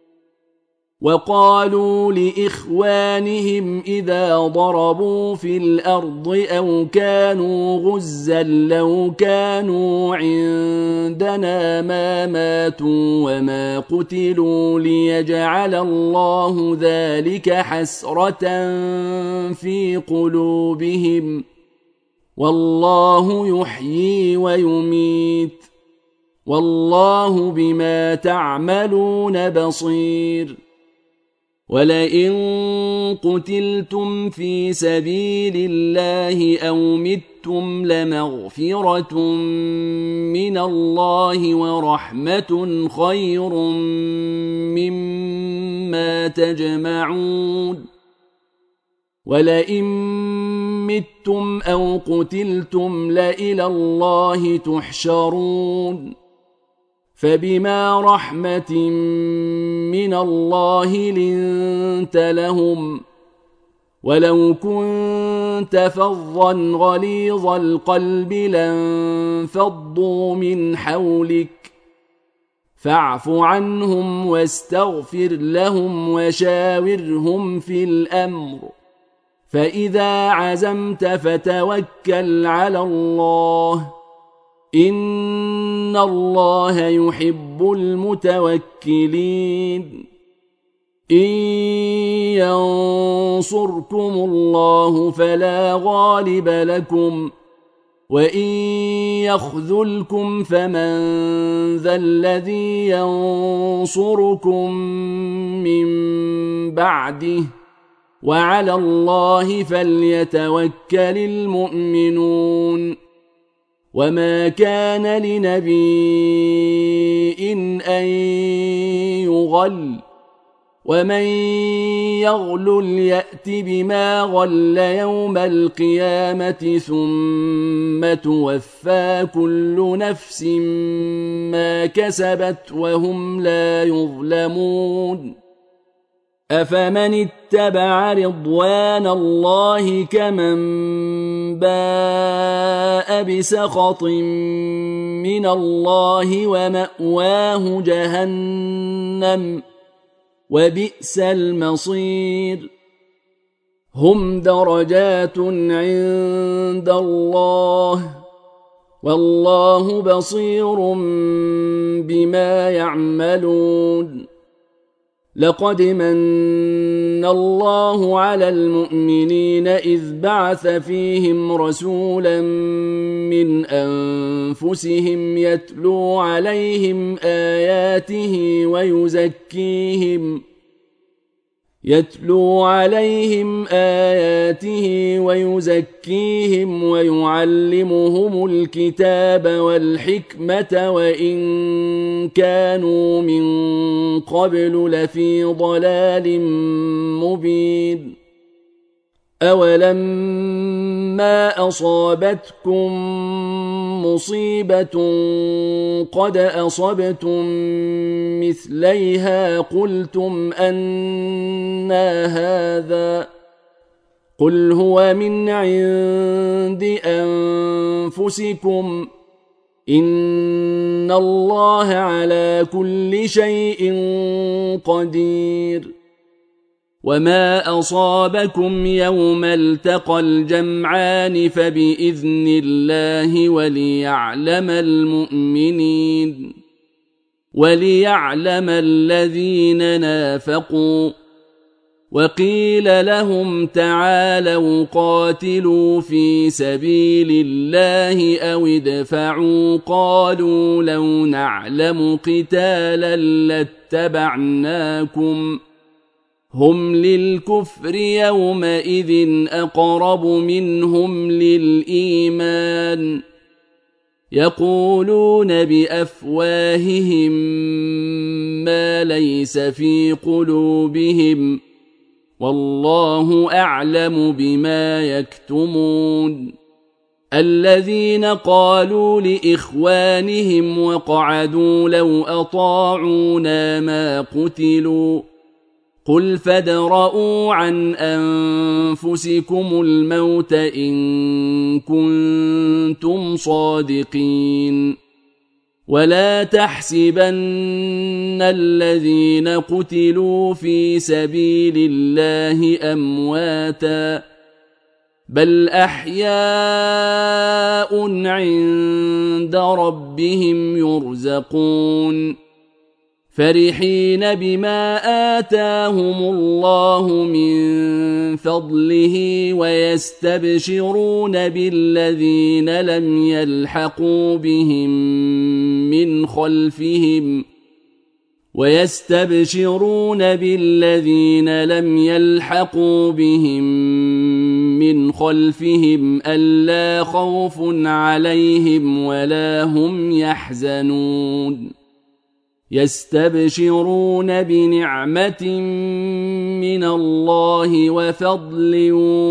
وقالوا لإخوانهم إذا ضربوا في الأرض أو كانوا غزا لو كانوا عندنا ما ماتوا وما قتلوا ليجعل الله ذلك حسرة في قلوبهم والله يحيي ويميت والله بما تعملون بصير ولئن قتلتم في سبيل الله أو متم لمغفرة من الله ورحمة خير مما تجمعون ولئن متم أو قتلتم لإلى الله تحشرون فبما رحمة من الله لنت لهم ولو كنت فظا غليظ القلب لانفضوا من حولك فاعف عنهم واستغفر لهم وشاورهم في الأمر فإذا عزمت فتوكل على الله إن الله يحب المتوكلين إن ينصركم الله فلا غالب لكم وإن يخذلكم فمن ذا الذي ينصركم من بعده وعلى الله فليتوكل المؤمنون وما كان لنبي أن يغل ومن يغلل يأت بما غل يوم القيامة ثم توفى كل نفس ما كسبت وهم لا يظلمون أفمن اتبع رضوان الله كمن باء بسخط من الله ومأواه جهنم وبئس المصير هم درجات عند الله والله بصير بما يعملون لقد من الله على المؤمنين إذ بعث فيهم رسولا من أنفسهم يتلو عليهم آياته ويزكيهم يتلو عليهم آياته ويزكيهم ويعلمهم الكتاب والحكمة وإن كانوا من قبل لفي ضلال مبين أولما أصابتكم مصيبة قد أصبتم مثليها قلتم أنى هذا قل هو من عند أنفسكم إن الله على كل شيء قدير وما أصابكم يوم التقى الجمعان فبإذن الله وليعلم المؤمنين وليعلم الذين نافقوا وقيل لهم تعالوا قاتلوا في سبيل الله أو ادفعوا قالوا لو نعلم قتالا لاتبعناكم هم للكفر يومئذ أقرب منهم للإيمان يقولون بأفواههم ما ليس في قلوبهم والله أعلم بما يكتمون الذين قالوا لإخوانهم وقعدوا لو أطاعونا ما قتلوا قل فادرءوا عن أنفسكم الموت إن كنتم صادقين ولا تحسبن الذين قتلوا في سبيل الله أمواتا بل أحياء عند ربهم يرزقون فرحين بما آتاهم الله من فضله ويستبشرون بالذين لم يلحقوا بهم من خلفهم ويستبشرون بالذين لم يلحقوا بهم من خلفهم ألا خوف عليهم ولا هم يحزنون يستبشرون بنعمة من الله وفضل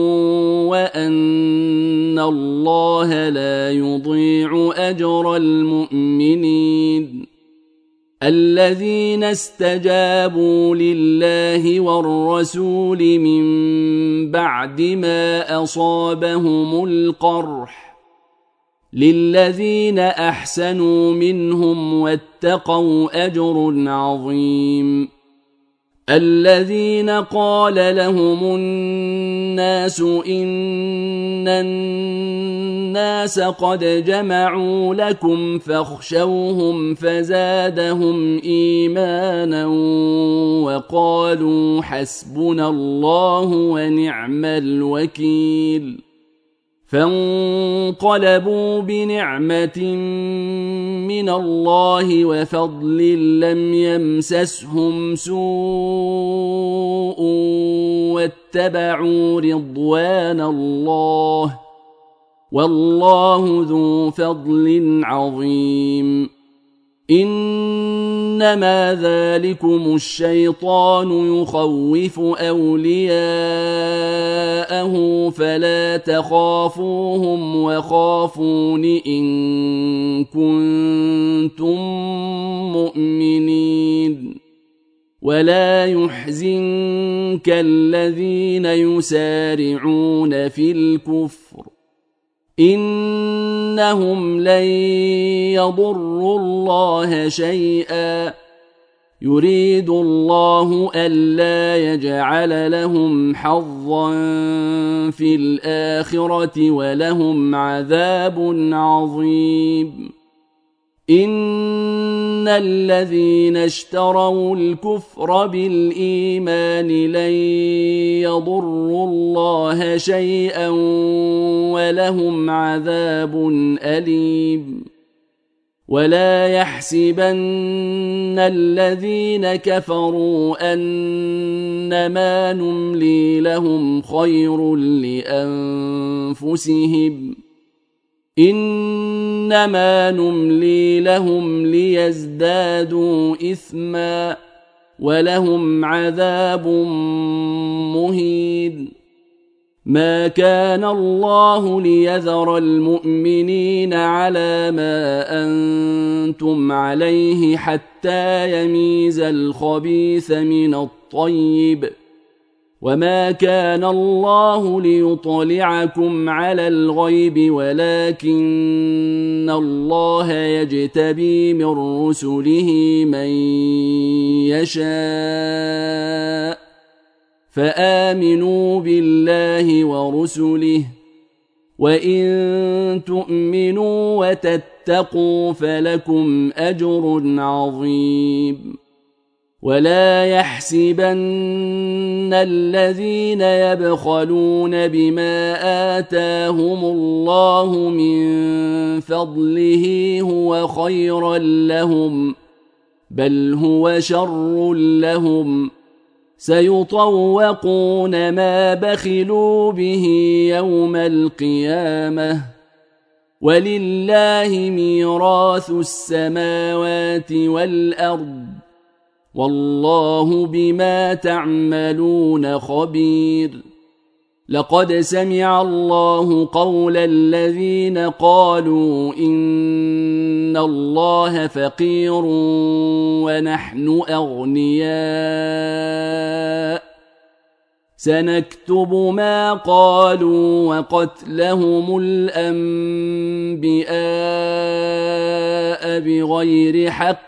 وأن الله لا يضيع أجر المؤمنين الذين استجابوا لله والرسول من بعد ما أصابهم القرح للذين أحسنوا منهم واتقوا أجر عظيم الذين قال لهم الناس إن الناس قد جمعوا لكم فاخشوهم فزادهم إيمانا وقالوا حسبنا الله ونعم الوكيل فانقلبوا بنعمة من الله وفضل لم يمسسهم سوء واتبعوا رضوان الله والله ذو فضل عظيم إنما ذلكم الشيطان يخوف أولياءه فلا تخافوهم وخافون إن كنتم مؤمنين ولا يحزنك الذين يسارعون في الكفر إنهم لن يضروا الله شيئا يريد الله ألا يجعل لهم حظا في الآخرة ولهم عذاب عظيم إن الذين اشتروا الكفر بالإيمان لن يضروا الله شيئا ولهم عذاب أليم ولا يحسبن الذين كفروا أنما نملي لهم خير لأنفسهم إنما نملي لهم ليزدادوا إثما ولهم عذاب مهين ما كان الله ليذر المؤمنين على ما أنتم عليه حتى يميز الخبيث من الطيب وما كان الله ليطلعكم على الغيب ولكن الله يجتبي من رسله من يشاء فآمنوا بالله ورسله وإن تؤمنوا وتتقوا فلكم أجر عظيم ولا يحسبن الذين يبخلون بما آتاهم الله من فضله هو خيرا لهم بل هو شر لهم سيطوقون ما بخلوا به يوم القيامة ولله ميراث السماوات والأرض والله بما تعملون خبير لقد سمع الله قول الذين قالوا إن الله فقير ونحن أغنياء سنكتب ما قالوا وقتلهم الأنبياء بغير حق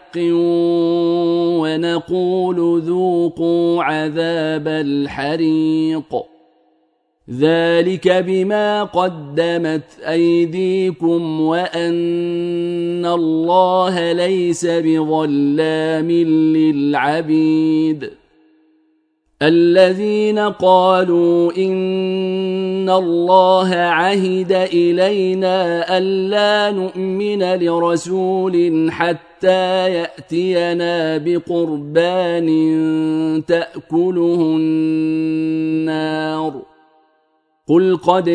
ونقول ذوقوا عذاب الحريق ذلك بما قدمت أيديكم وأن الله ليس بظلام للعبيد الذين قالوا إن الله عهد إلينا ألا نؤمن لرسول حتى يأتينا بقربان تأكله النار قل قد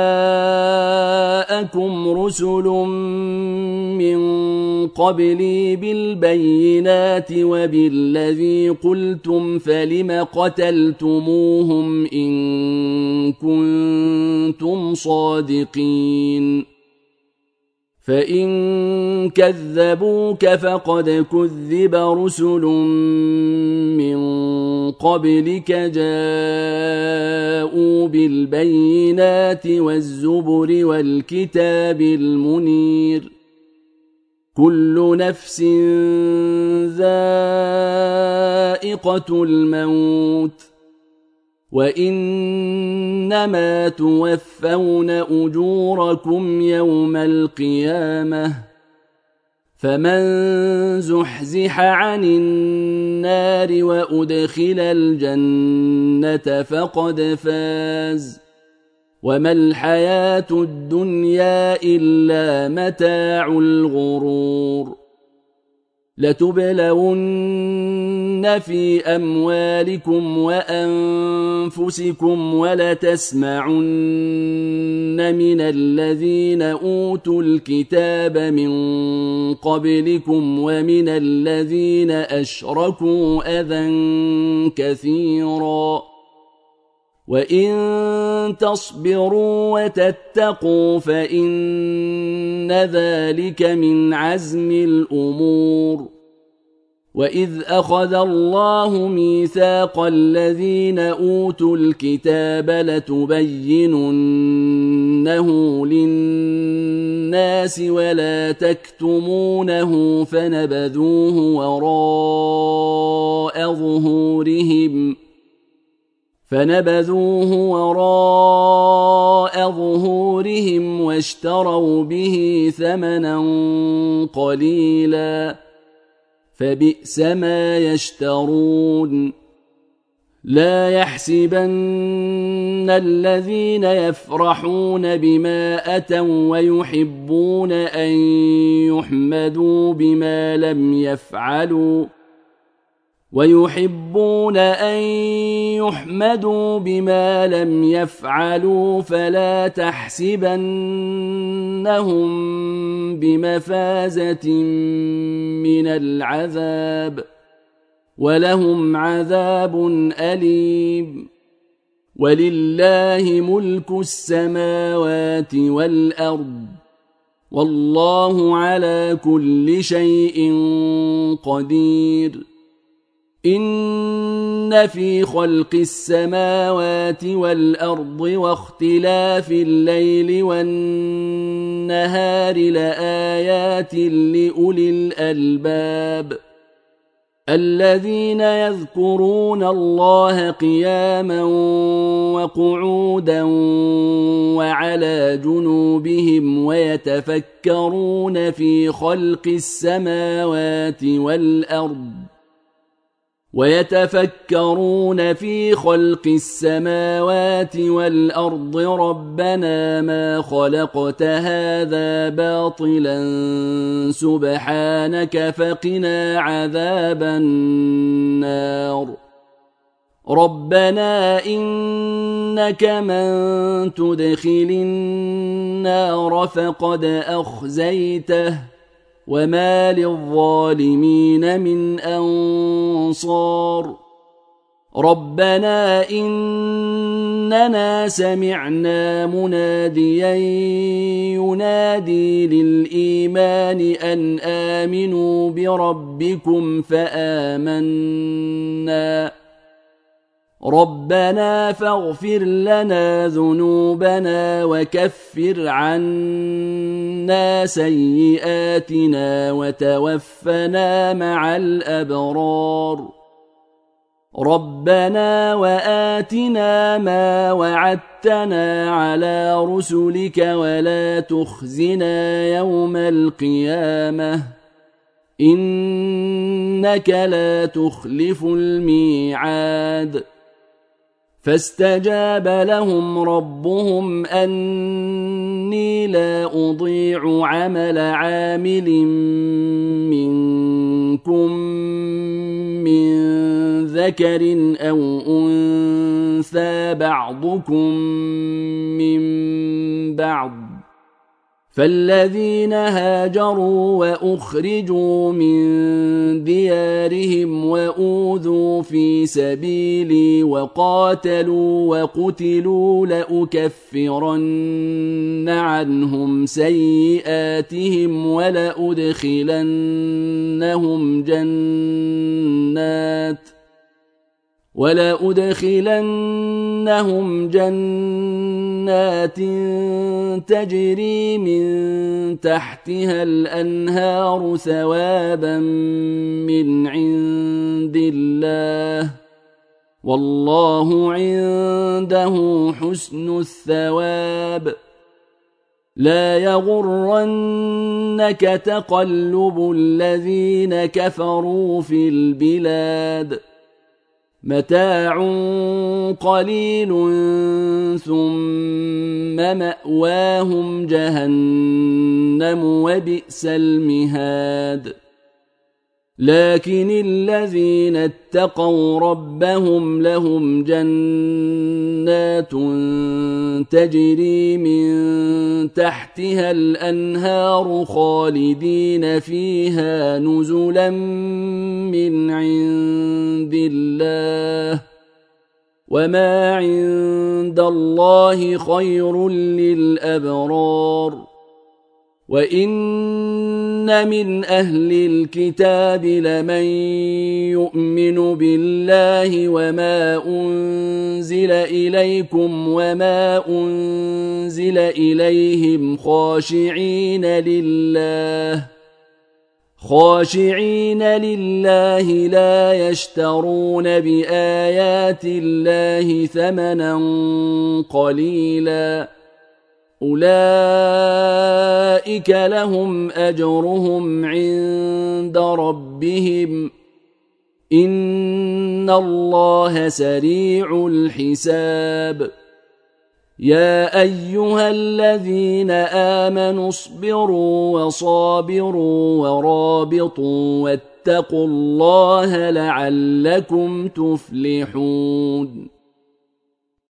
جاءكم رسل من قبلي بالبينات وبالذي قلتم فلم قتلتموهم إن كنتم صادقين فإن كذبوك فقد كذب رسل من قبلك جاءوا بالبينات والزبر والكتاب المنير كل نفس ذائقة الموت وإنما توفون أجوركم يوم القيامة فمن زحزح عن النار وأدخل الجنة فقد فاز وما الحياة الدنيا إلا متاع الغرور لتبلون في أموالكم وأنفسكم ولتسمعن من الذين أوتوا الكتاب من قبلكم ومن الذين أشركوا أذى كثيرا وإن تصبروا وتتقوا فإن ذلك من عزم الأمور وإذ أخذ الله ميثاق الذين أوتوا الكتاب لتبيننه للناس ولا تكتمونه فنبذوه وراء ظهورهم فنبذوه وراء ظهورهم واشتروا به ثمنا قليلا فبئس ما يشترون لا يحسبن الذين يفرحون بما أتوا ويحبون أن يحمدوا بما لم يفعلوا ويحبون أن يحمدوا بما لم يفعلوا فلا تحسبنهم بمفازة من العذاب ولهم عذاب أليم ولله ملك السماوات والأرض والله على كل شيء قدير إن في خلق السماوات والأرض واختلاف الليل والنهار لآيات لأولي الألباب الذين يذكرون الله قياما وقعودا وعلى جنوبهم ويتفكرون في خلق السماوات والأرض ويتفكرون في خلق السماوات والأرض ربنا ما خلقت هذا باطلا سبحانك فقنا عذاب النار ربنا إنك من تدخل النار فقد أخزيته وما للظالمين من أنصار ربنا إننا سمعنا مناديا ينادي للإيمان أن آمنوا بربكم فآمنا ربنا فاغفر لنا ذنوبنا وكفر عنا سيئاتنا وتوفنا مع الأبرار ربنا وآتنا ما وعدتنا على رسلك ولا تخزنا يوم القيامة إنك لا تخلف الميعاد فاستجاب لهم ربهم أني لا أضيع عمل عامل منكم من ذكر أو أنثى بعضكم من بعض، فالذين هاجروا وأخرجوا من ديارهم وأوذوا في سبيلي وقاتلوا وقتلوا لأكفرن عنهم سيئاتهم ولأدخلنهم جنات ولأدخلنهم جنات تجري من تحتها الأنهار ثوابا من عند الله، والله عنده حسن الثواب. لا يغرنك تقلب الذين كفروا في البلاد، متاع قليل ثم مأواهم جهنم وبئس المهاد. لكن الذين اتقوا ربهم لهم جنات تجري من تحتها الأنهار خالدين فيها نزلا من عند الله، وما عند الله خير للأبرار. وإن من أهل الكتاب لمن يؤمن بالله وما أنزل إليكم وما أنزل إليهم خاشعين لله خاشعين لله لا يشترون بآيات الله ثمنا قليلا، أولئك لهم أجرهم عند ربهم إن الله سريع الحساب. يا أيها الذين آمنوا اصبروا وصابروا ورابطوا واتقوا الله لعلكم تفلحون.